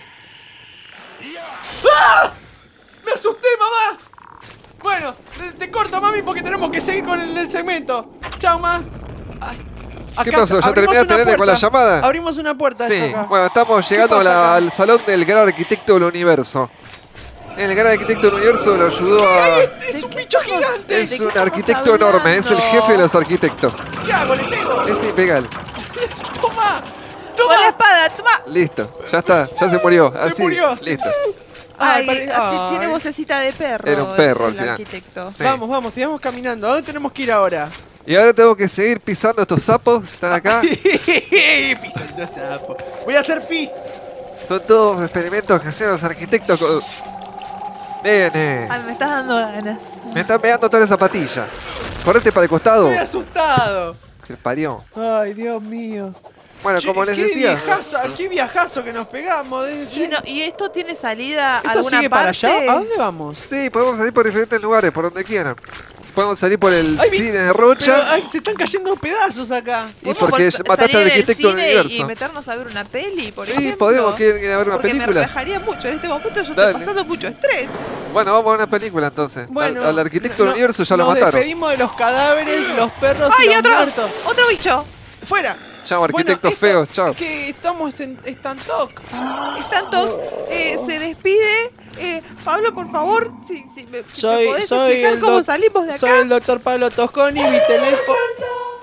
Speaker 2: ¡Ah! ¡Me asusté, mamá! Bueno, te, te corto, mami, porque tenemos que seguir con el, el segmento. Chao, ma. Ay,
Speaker 7: ¿Qué
Speaker 2: acá
Speaker 7: pasó? ¿Ya
Speaker 2: abrimos
Speaker 7: terminaste,
Speaker 2: una
Speaker 7: nene, con la
Speaker 2: puerta.
Speaker 7: llamada?
Speaker 2: Abrimos una puerta.
Speaker 7: Sí,
Speaker 2: esto acá.
Speaker 7: bueno, estamos llegando a
Speaker 2: pasa
Speaker 7: la-
Speaker 2: acá?
Speaker 7: al salón del gran arquitecto del universo. El gran arquitecto del universo lo ayudó a...
Speaker 2: Es un bicho gigante.
Speaker 7: Es
Speaker 3: ¿De qué
Speaker 7: un
Speaker 3: estamos
Speaker 7: arquitecto enorme, es el
Speaker 3: hablando?
Speaker 7: jefe de los arquitectos.
Speaker 2: ¿Qué hago? Le pego.
Speaker 7: Ese, pegale.
Speaker 2: Toma.
Speaker 3: Con la
Speaker 2: Toma.
Speaker 3: espada, toma.
Speaker 7: Listo, ya está, ya se murió.
Speaker 2: Se
Speaker 7: Así,
Speaker 2: murió.
Speaker 7: listo.
Speaker 3: Ay,
Speaker 2: pare-
Speaker 3: ah, tiene
Speaker 2: ay.
Speaker 3: vocecita de perro.
Speaker 7: Era un perro
Speaker 3: el,
Speaker 7: al final.
Speaker 3: arquitecto.
Speaker 7: Sí.
Speaker 2: Vamos, vamos, sigamos caminando. ¿A dónde tenemos que ir ahora?
Speaker 7: Y ahora tengo que seguir pisando estos sapos que están acá.
Speaker 2: Pisando sapo. Voy a hacer pis.
Speaker 7: Son todos experimentos que hacen los arquitectos con... Nene,
Speaker 3: Ay, me estás dando ganas.
Speaker 7: me están pegando toda la zapatilla. Correte para el costado.
Speaker 2: Estoy asustado.
Speaker 7: Se parió.
Speaker 2: Ay, Dios mío.
Speaker 7: Bueno,
Speaker 2: Che,
Speaker 7: como les
Speaker 2: qué
Speaker 7: decía...
Speaker 2: Viajazo, qué viajazo que nos pegamos. de-
Speaker 3: ¿Y, no- y esto tiene salida a
Speaker 2: ¿Esto
Speaker 3: alguna
Speaker 2: sigue para
Speaker 3: parte?
Speaker 2: allá? ¿A dónde vamos?
Speaker 7: Sí, podemos salir por diferentes lugares, por donde quieran. Podemos salir por el
Speaker 2: Ay, vi-
Speaker 7: cine de Rocha.
Speaker 2: Pero, ay, se están cayendo pedazos acá.
Speaker 7: Y
Speaker 3: ¿Podemos
Speaker 7: porque
Speaker 3: por-
Speaker 7: mataste
Speaker 3: salir
Speaker 7: al
Speaker 3: del
Speaker 7: arquitecto del
Speaker 3: cine
Speaker 7: universo.
Speaker 3: y meternos a ver una peli, por
Speaker 7: Sí,
Speaker 3: ejemplo?
Speaker 7: podemos ir ir a ver una
Speaker 3: Porque me
Speaker 7: película.
Speaker 3: relajaría mucho. En este momento yo
Speaker 7: Dale.
Speaker 3: estoy pasando mucho estrés.
Speaker 7: Bueno, vamos a ver una película entonces.
Speaker 2: Bueno,
Speaker 7: al, al arquitecto del
Speaker 2: no-
Speaker 7: universo ya lo
Speaker 2: nos
Speaker 7: mataron.
Speaker 2: despedimos de los cadáveres, los perros y
Speaker 3: ¡Ay,
Speaker 2: los
Speaker 3: otro!
Speaker 2: muertos.
Speaker 3: ¡Otro bicho!
Speaker 2: ¡Fuera!
Speaker 7: Chao, arquitectos
Speaker 2: esto-
Speaker 7: feos, chao.
Speaker 2: Es que estamos en Stantok.
Speaker 3: Tanto eh, se despide. Eh, Pablo, por favor, si, si me, si me
Speaker 2: Soy,
Speaker 3: podés
Speaker 2: soy
Speaker 3: explicar
Speaker 2: el
Speaker 3: cómo
Speaker 2: doc-
Speaker 3: salimos de acá.
Speaker 2: Soy el doctor Pablo Tosconi, mi teléfono.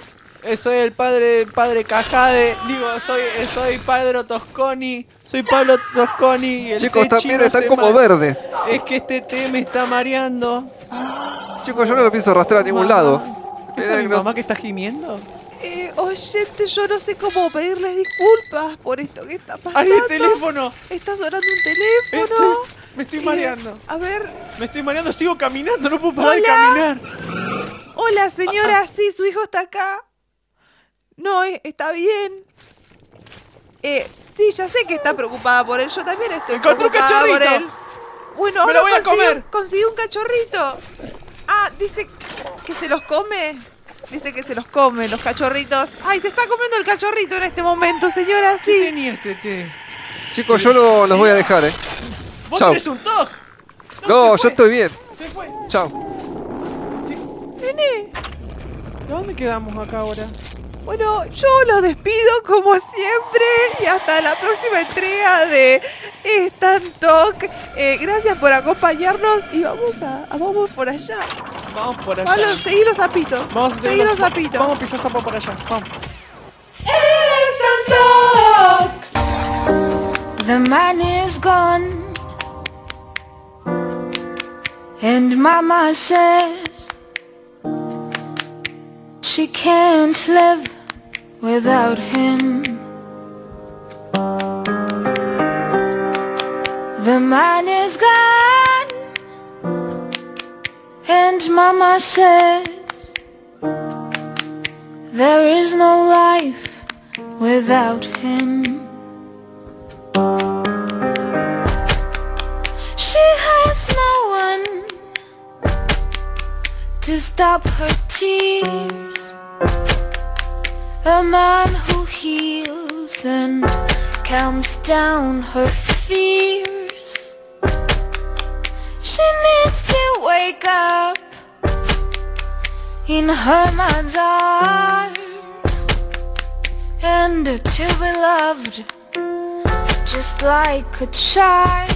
Speaker 2: eh, soy el padre padre Cajade, digo, soy eh, soy Pedro Tosconi, soy Pablo Tosconi. Y el
Speaker 7: Chicos,
Speaker 2: té
Speaker 7: también
Speaker 2: chino
Speaker 7: están
Speaker 2: se
Speaker 7: como
Speaker 2: ma-
Speaker 7: verdes.
Speaker 2: Es que este té me está mareando.
Speaker 7: Chicos, yo no lo pienso arrastrar a ningún
Speaker 2: Mamá.
Speaker 7: lado.
Speaker 2: ¿Es
Speaker 7: Mirá
Speaker 2: mi
Speaker 7: que no-
Speaker 2: mamá que está gimiendo?
Speaker 3: Eh, oyente, yo no sé cómo pedirles disculpas por esto que está pasando.
Speaker 2: ¡Ay, el teléfono!
Speaker 3: Está sonando un teléfono.
Speaker 2: Este, me estoy
Speaker 3: Eh,
Speaker 2: mareando.
Speaker 3: A ver.
Speaker 2: Me estoy mareando, sigo caminando, no puedo parar de
Speaker 3: Hola.
Speaker 2: caminar.
Speaker 3: Hola, señora, sí, su hijo está acá. No, eh, está bien. Eh, sí, ya sé que está preocupada por él. Yo también estoy
Speaker 2: Encontré un
Speaker 3: preocupada por
Speaker 2: cachorrito.
Speaker 3: él. Bueno,
Speaker 2: Me lo
Speaker 3: ahora
Speaker 2: voy a
Speaker 3: consiguió-
Speaker 2: comer.
Speaker 3: Consiguió un cachorrito. Ah, dice que se los come. Dice que se los come, los cachorritos. Ay, se está comiendo el cachorrito en este momento, señora,
Speaker 2: ¿Qué
Speaker 3: sí.
Speaker 2: tenía este té?
Speaker 7: Chicos, yo lo- los voy a dejar, ¿eh?
Speaker 2: ¿Vos
Speaker 7: Chau.
Speaker 2: tenés un toc?
Speaker 7: No,
Speaker 2: se
Speaker 7: yo
Speaker 2: fue.
Speaker 7: estoy bien.
Speaker 2: Se fue.
Speaker 7: Chao.
Speaker 2: Sí.
Speaker 3: Nene.
Speaker 2: ¿Dónde quedamos acá ahora?
Speaker 3: Bueno, yo los despido como siempre y hasta la próxima entrega de Instant Talk. Eh, gracias por acompañarnos y vamos a, a- vamos por allá.
Speaker 2: Vamos por allá.
Speaker 3: Pablo, seguí los zapitos.
Speaker 2: Vamos a
Speaker 3: seguí
Speaker 2: seguir
Speaker 3: los zapitos.
Speaker 2: Vamos a pisar sapo por allá. Vamos.
Speaker 12: The man is gone, and Mama says she can't live without him. The man is gone, and Mama says there is no life without him. She has no one to stop her tears. A man who heals and calms down her fears. She needs to wake up in her man's arms and to be loved just like a child.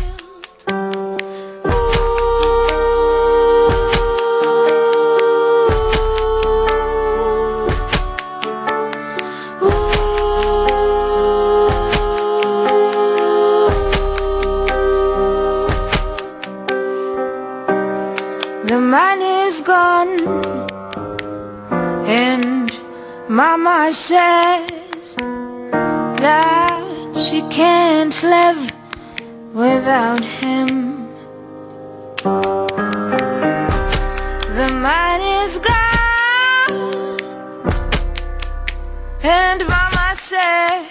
Speaker 12: The man is gone, and Mama says that she can't live without him. The man is gone, and Mama says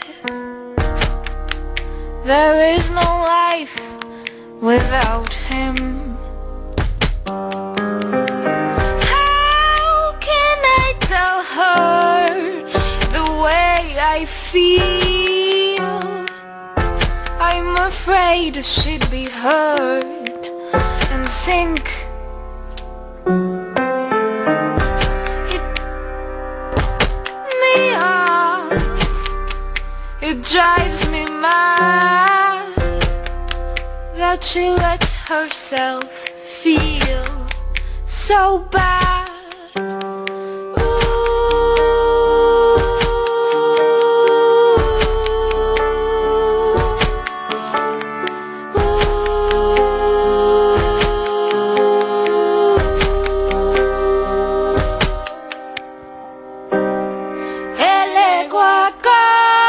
Speaker 12: there is no life without him. How can I tell her the way I feel? I'm afraid she'd be hurt and sink. It me off. It drives me mad that she lets herself feel so bad. Ele guaca,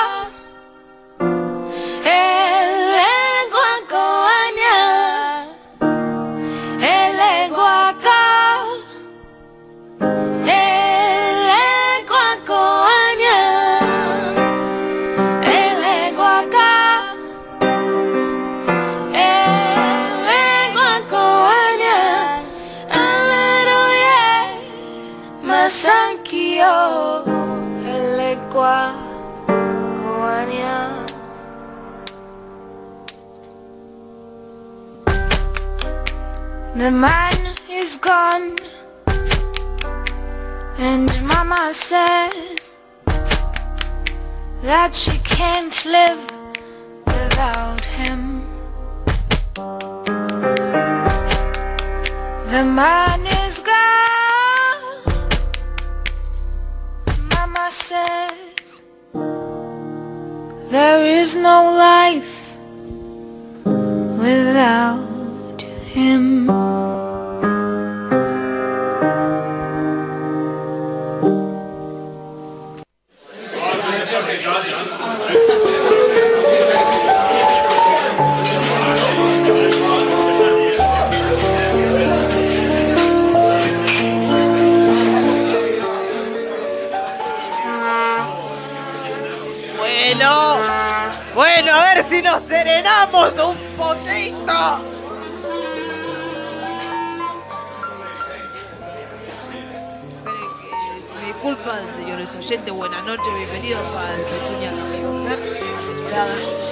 Speaker 12: ele guacoaña, ele guaca, ele guacoaña, ele guaca, ele guacoaña, aleluya, masankio, ele guacoaña. The man is gone, and Mama says that she can't live without him. The man is gone, Mama says there is no life without him.
Speaker 3: Bueno, bueno, a ver si nos serenamos un poquito. Esperen que si me disculpan, señores oyentes, buenas noches, bienvenidos al Petunia Café Concert, la temporada.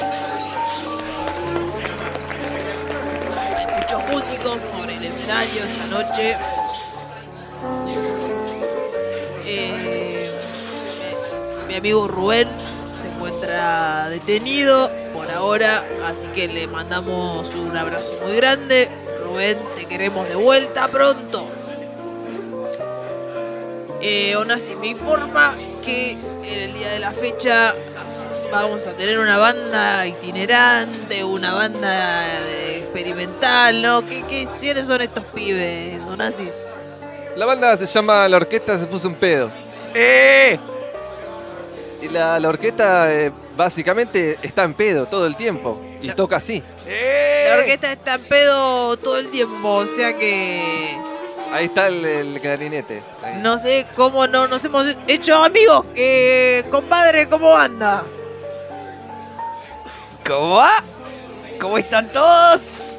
Speaker 3: Hay muchos músicos sobre el escenario esta noche. Eh, mi, mi amigo Rubén se encuentra detenido por ahora, así que le mandamos un abrazo muy grande. Rubén, te queremos de vuelta pronto. Eh, Onasi me informa que en el día de la fecha vamos a tener una banda itinerante, una banda de experimental, ¿no? ¿Qué, qué quiénes son estos pibes, Onasis?
Speaker 4: La banda se llama La Orquesta Se Puso en Pedo.
Speaker 2: ¡Eh!
Speaker 4: Y la, la orquesta eh, básicamente está en pedo todo el tiempo. Y
Speaker 3: La-
Speaker 4: toca así.
Speaker 3: La orquesta está en pedo todo el tiempo, o sea que
Speaker 4: Ahí está el, el clarinete. Ahí.
Speaker 3: no sé cómo no nos hemos hecho amigos. Eh, compadre, ¿cómo anda?
Speaker 2: ¿Cómo va? ¿Cómo están todos?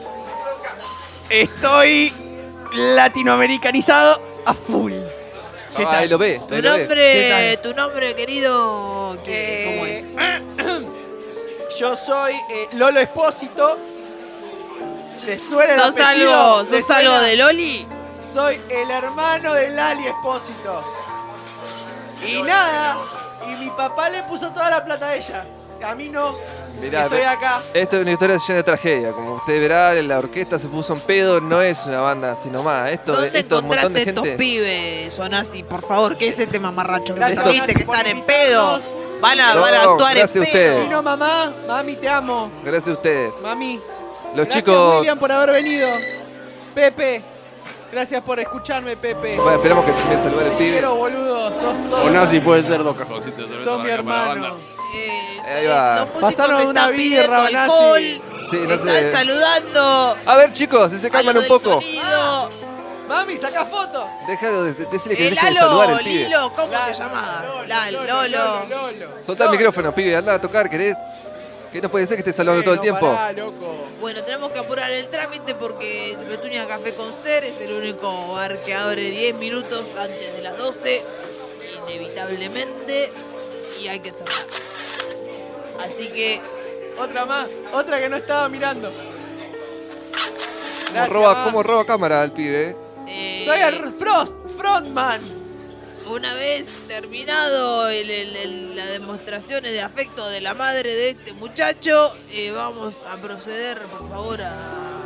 Speaker 2: Estoy latinoamericanizado a full. ¿Qué
Speaker 4: Ah,
Speaker 2: tal?
Speaker 4: ahí lo ve.
Speaker 3: Tu
Speaker 4: ahí lo ve.
Speaker 3: nombre, tu nombre querido, ¿qué- ¿cómo es?
Speaker 2: Yo soy eh, Lolo Espósito. ¿Le suena el
Speaker 3: ¿Sos
Speaker 2: apellido?
Speaker 3: algo,
Speaker 2: ¿Le
Speaker 3: sos algo
Speaker 2: suena?
Speaker 3: de Loli?
Speaker 2: Soy el hermano de Lali Espósito. Y nada, y mi papá le puso toda la plata a ella. A mí no.
Speaker 4: Mirá,
Speaker 2: Estoy
Speaker 4: ve-
Speaker 2: acá.
Speaker 4: Esto es una historia llena de tragedia. Como usted verá, la orquesta Se Puso en Pedo no es una banda así nomás. Esto,
Speaker 3: ¿Dónde
Speaker 4: esto es un montón
Speaker 3: encontraste
Speaker 4: de
Speaker 3: estos
Speaker 4: gente.
Speaker 3: pibes, Sonasi? Por favor, ¿qué es este mamarracho que
Speaker 2: Gracias,
Speaker 3: te viste que
Speaker 2: por
Speaker 3: están en
Speaker 2: invitarnos.
Speaker 3: pedo? Van a,
Speaker 4: No,
Speaker 3: van a actuar en
Speaker 4: gracias a
Speaker 3: pedo.
Speaker 4: ustedes.
Speaker 2: Vino mamá, mami, te amo.
Speaker 4: Gracias a usted.
Speaker 2: Mami.
Speaker 4: Los
Speaker 2: Gracias,
Speaker 4: chicos.
Speaker 2: William, por haber venido. Pepe. Gracias por escucharme, Pepe.
Speaker 4: Bueno, esperamos que termine de saludar el
Speaker 2: Te
Speaker 4: pibe.
Speaker 2: quiero, boludo. Sos, sos,
Speaker 6: Onasi puede ser dos cajoncitos de cerveza
Speaker 2: sos mi
Speaker 6: para acá para la
Speaker 2: hermano.
Speaker 6: banda.
Speaker 3: Eh,
Speaker 4: Ahí va.
Speaker 3: Los músicos
Speaker 2: Pasaron
Speaker 3: están
Speaker 2: una
Speaker 3: pidiendo
Speaker 2: birra,
Speaker 3: alcohol,
Speaker 2: Onasi.
Speaker 4: Sí, no
Speaker 3: están
Speaker 4: sé.
Speaker 3: saludando.
Speaker 4: A ver, chicos, si se
Speaker 3: a
Speaker 4: calman
Speaker 3: lo
Speaker 4: un
Speaker 3: del
Speaker 4: poco.
Speaker 3: sonido.
Speaker 2: Mami, saca foto.
Speaker 4: Déjalo, de- decirle que
Speaker 3: Eh,
Speaker 4: deje de saludar
Speaker 3: Lalo,
Speaker 4: el pibe.
Speaker 3: Lilo, ¿cómo
Speaker 2: Lalo,
Speaker 3: te llamas?
Speaker 2: Lolo,
Speaker 3: Lalo,
Speaker 2: Lolo,
Speaker 3: Lolo.
Speaker 2: Lolo, Lolo.
Speaker 4: Soltá el
Speaker 2: Lolo.
Speaker 4: micrófono, pibe, anda a tocar, ¿querés? Que no puede ser que estés saludando todo el
Speaker 2: Bueno,
Speaker 4: tiempo.
Speaker 2: pará, loco.
Speaker 3: Bueno, tenemos que apurar el trámite porque Petunia Café Concert es el único bar que abre diez minutos antes de las doce, inevitablemente, y hay que cerrar. Así que,
Speaker 2: Otra más, otra que no estaba mirando.
Speaker 4: ¿Cómo
Speaker 2: Gracias,
Speaker 4: roba,
Speaker 2: ma.
Speaker 4: cómo roba cámara el pibe? eh?
Speaker 3: eh,
Speaker 2: Soy el Frost, Frontman.
Speaker 3: una vez terminado el- el- el- las demostraciones de afecto de la madre de este muchacho, eh, vamos a proceder, por favor, a,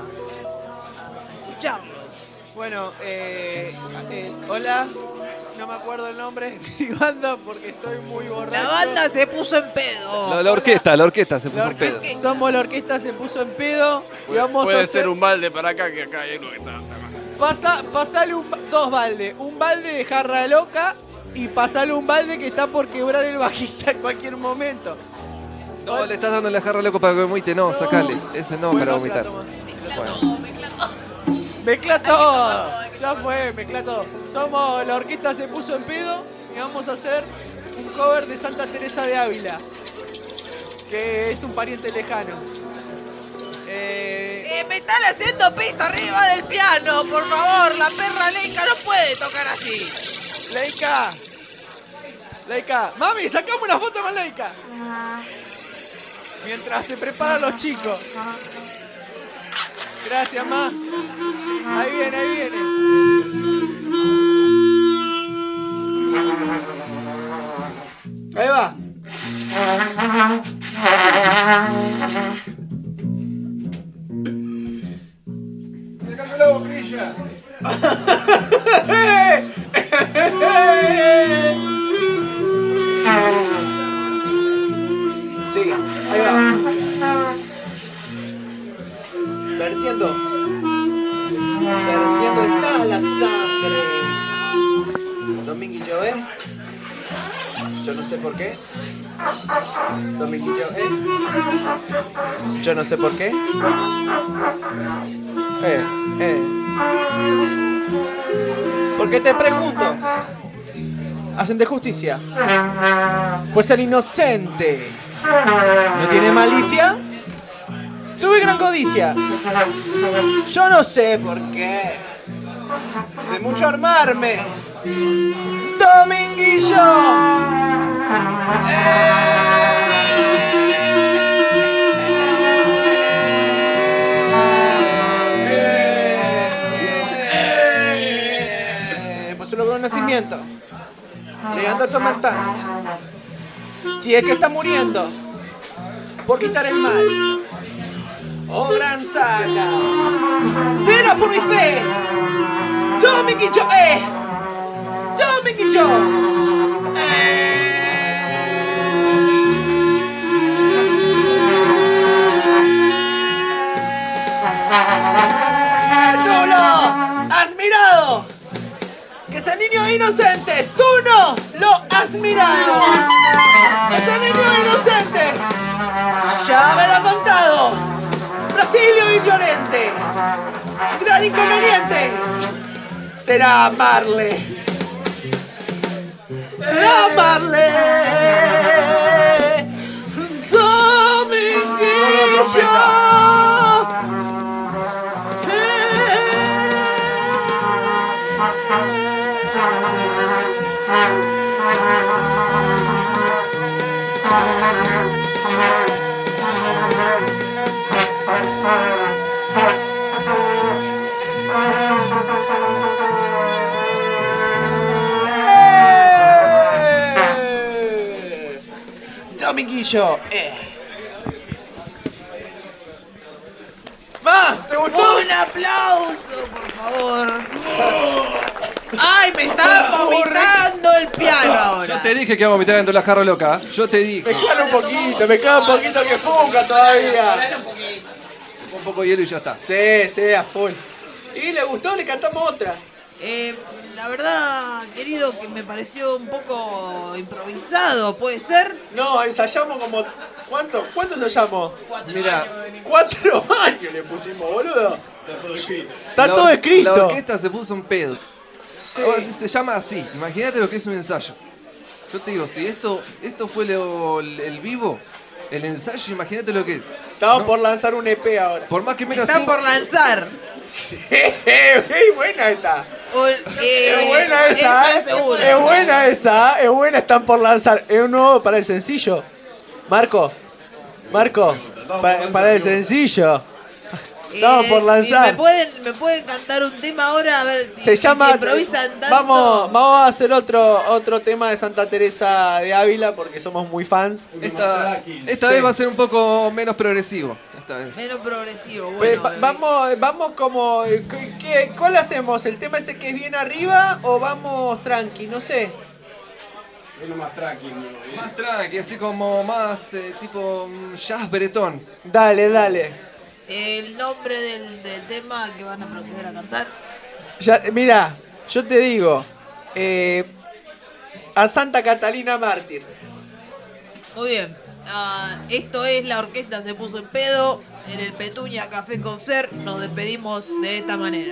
Speaker 3: a escucharlos.
Speaker 2: Bueno, eh, eh, hola. No me acuerdo el nombre de mi banda porque estoy muy borracho.
Speaker 3: La banda se puso en pedo.
Speaker 4: La, la orquesta, la orquesta se
Speaker 2: La
Speaker 4: puso en pedo.
Speaker 2: orquesta- Somos la orquesta, se puso en pedo y
Speaker 6: Puede,
Speaker 2: vamos
Speaker 6: puede
Speaker 2: a hacer...
Speaker 6: ser un balde para acá, que acá hay uno que está. está mal.
Speaker 2: Pasa, pasale un, ba- dos baldes. Un balde de jarra loca y pasale un balde que está por quebrar el bajista en cualquier momento.
Speaker 4: No, le estás dando la jarra loco para que vomite. No, sacale. Ese no,
Speaker 2: Bueno,
Speaker 4: para
Speaker 2: se la
Speaker 4: vomitar.
Speaker 2: toma.
Speaker 4: Bueno.
Speaker 2: Mezcla todo. Ya fue, mezcla todo. Somos la orquesta se puso en pedo y vamos a hacer un cover de Santa Teresa de Ávila, que es un pariente lejano. Eh,
Speaker 3: Eh, me están haciendo pis arriba del piano, por favor. La perra Leica no puede tocar así.
Speaker 2: Leica. Leica. Mami, sacame una foto con Leica. Mientras se preparan los chicos. Gracias, ma. Ahí viene, ahí viene. Ahí va. Déjame la boquilla. Sí, ahí va. Vertiendo. Vertiendo está la sangre. Dominguillo, ¿eh? Yo no sé por qué. Dominguillo, ¿eh? Yo no sé por qué. Eh, eh. ¿Por qué te pregunto? ¿Hacen de justicia? Pues el inocente no tiene malicia. Tuve gran codicia. Yo no sé por qué. De mucho armarme. Dominguillo. Eh, pues se logró un nacimiento. Le anda a tomar tan. Si es que está muriendo por quitar el mal. Oh, gran saga. Será por mi fe. Dominguillo, eh. Dominguillo. Tú lo has mirado. Que ese niño inocente, tú no lo has mirado. Ese niño inocente ya me lo ha contado. Brasilio y Llorente. Gran inconveniente será amarle. Será amarle. Dominguillo. Dominguillo, eh. ¡Va! ¿Te gustó?
Speaker 3: Un aplauso, por favor. ¡Ay, me está vomitando el piano ahora!
Speaker 4: Yo te dije que iba a vomitar dentro de la jarra loca. Yo te dije.
Speaker 2: Me queda un poquito, me queda un poquito que funga todavía.
Speaker 4: Un poco de hielo y ya está.
Speaker 2: Sí, sí, a full. ¿Y le gustó? Le cantamos otra.
Speaker 3: Eh, la verdad, querido, que me pareció un poco improvisado, ¿puede ser?
Speaker 2: No, ensayamos como... ¿Cuánto? ¿Cuánto ensayamos?
Speaker 4: Mira,
Speaker 2: Cuatro años le pusimos, boludo.
Speaker 6: Está todo escrito.
Speaker 2: Está
Speaker 4: la-
Speaker 2: todo escrito.
Speaker 4: La orquesta se puso en pedo.
Speaker 2: Sí.
Speaker 4: Ahora, si se llama así. Imagínate lo que es un ensayo. Yo te digo, si esto, esto fue lo- el vivo, el ensayo, imagínate lo que es.
Speaker 2: Estamos
Speaker 4: ¿no?
Speaker 2: por lanzar un E P ahora.
Speaker 4: Por más que menos
Speaker 3: Están
Speaker 4: cinco-
Speaker 3: por lanzar.
Speaker 2: Sí, es buena esta.
Speaker 3: O- eh,
Speaker 2: Es buena esa,
Speaker 3: eso
Speaker 2: ¿eh?
Speaker 3: seguro.
Speaker 2: Es buena esa, es buena, están por lanzar. Es un nuevo para el sencillo. Marco, Marco, pa- para el sencillo. Estamos por
Speaker 3: Eh,
Speaker 2: lanzar.
Speaker 3: ¿Me pueden, ¿Me pueden cantar un tema ahora? A ver si
Speaker 2: Se
Speaker 3: si
Speaker 2: llama.
Speaker 3: improvisan tanto.
Speaker 2: Vamos, vamos a hacer otro, otro tema de Santa Teresa de Ávila porque somos muy fans.
Speaker 4: Esta, esta
Speaker 2: Sí.
Speaker 4: vez va a ser un poco menos progresivo. Esta vez.
Speaker 3: Menos progresivo.
Speaker 2: Pues,
Speaker 3: Bueno,
Speaker 2: va-
Speaker 3: bebé.
Speaker 2: vamos, vamos como. ¿qué, qué- ¿Cuál hacemos? ¿El tema ese que es bien arriba o vamos tranqui? No sé.
Speaker 6: Uno más tranquilo. ¿eh?
Speaker 4: Más tranqui, así como más eh, tipo mm, jazz bretón.
Speaker 2: Dale, dale.
Speaker 3: El nombre del, del tema que van a proceder a cantar.
Speaker 2: Ya, mira, yo te digo. eh, a Santa Catalina Mártir.
Speaker 3: Muy bien. Ah, esto es La Orquesta Se Puso en Pedo. En el Petunia Café Concert nos despedimos de esta manera.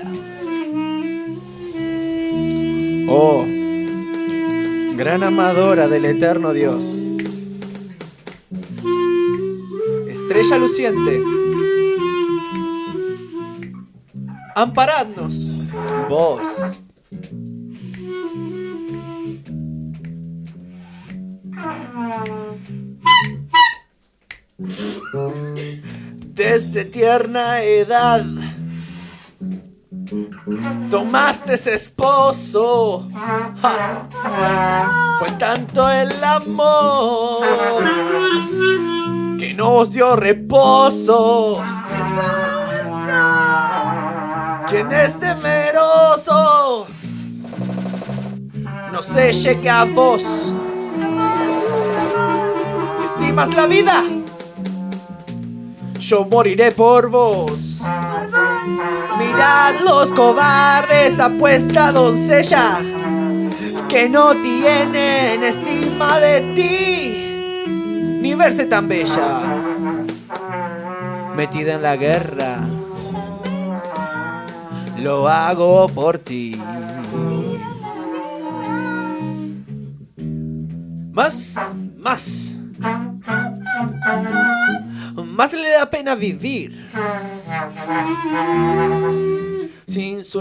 Speaker 2: Oh, gran amadora del eterno Dios. Estrella luciente. Amparadnos, vos. Desde tierna edad tomaste ese esposo. Ja. Fue tanto el amor que no os dio reposo. Quien es temeroso no se llegue a vos. Si amas la vida, yo moriré por vos. Mirad los cobardes, apuesta doncella, que no tienen estima de ti, ni verse tan bella, metida en la guerra, lo hago por ti. Más, más, más le da pena vivir sin su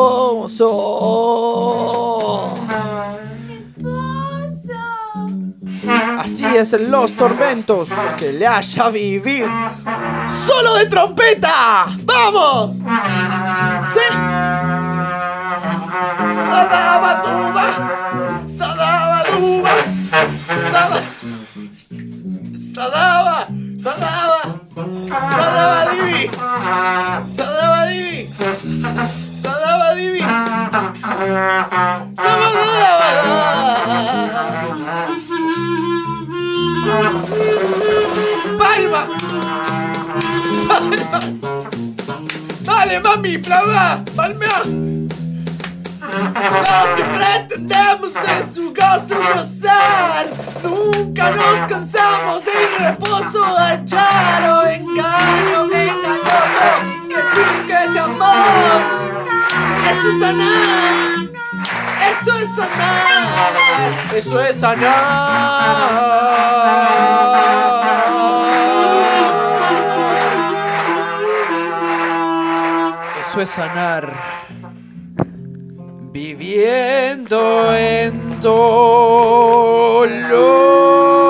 Speaker 2: esposo. Así es en los tormentos que le haya vivir solo de trompeta. ¡Vamos! ¡Sí! Sadabaduba, Sadabaduba, Sada, Sadaba, Sadaba, Sadabadibi, Sadabadibi, Sadabadibi, Sadabadibi. ¡Palma! ¡Palma! ¡Dale, mami! ¡Palma! ¡Palma! Los que pretendemos de su gozo gozar, nunca nos cansamos de ir reposo a echar o engaño engañoso, que sí que es amor. Eso es sanar, eso es sanar, eso es sanar, eso es sanar. Viviendo en dolor.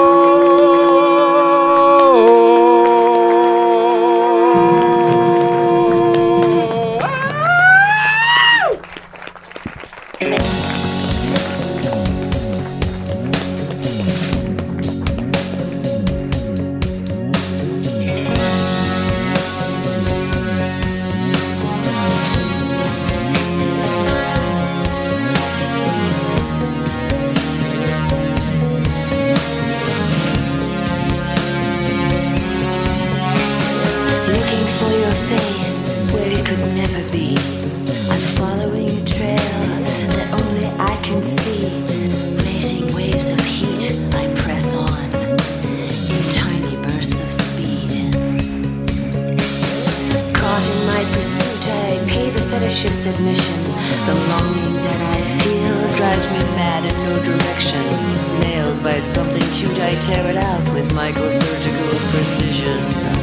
Speaker 13: Admission, the longing that I feel drives me mad in no direction. Nailed by something cute, I tear it out with microsurgical precision.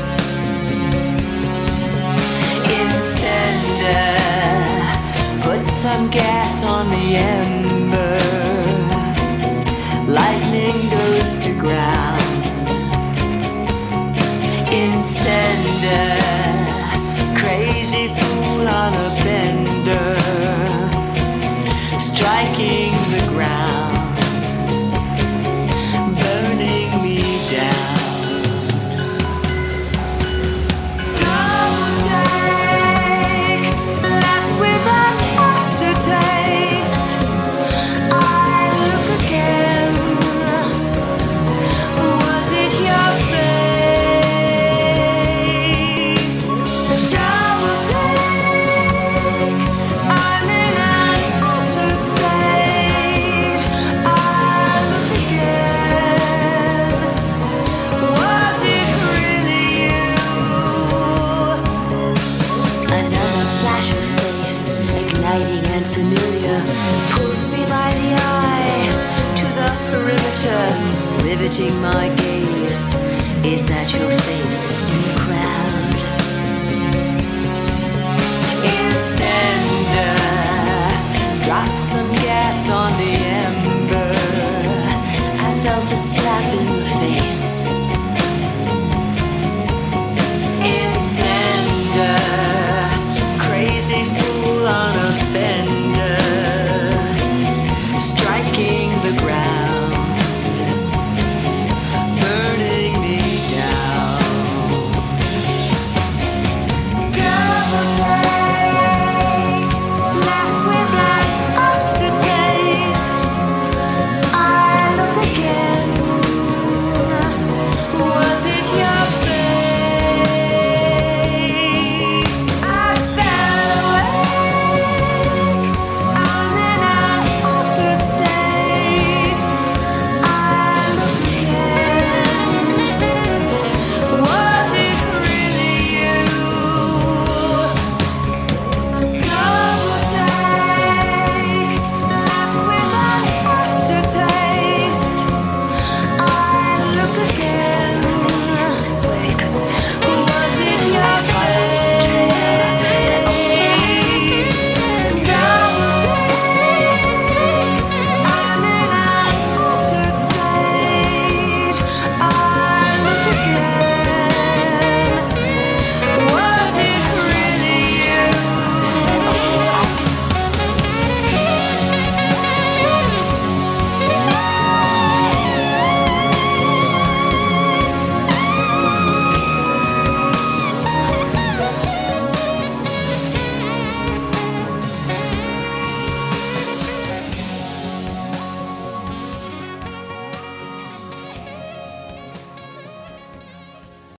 Speaker 13: Incender, put some gas on the ember. Lightning goes to ground. Incender, crazy fool on a bender, striking the ground, burning me down. Don't take, left with an aftertaste. I look again. Was it your face? Don't take, I'm in an altered state. I look again. Was it really you? Another flash of face, igniting and familiar, pulls me by the eye to the perimeter, riveting my gaze. Is that your face in the crowd? Incender, drop some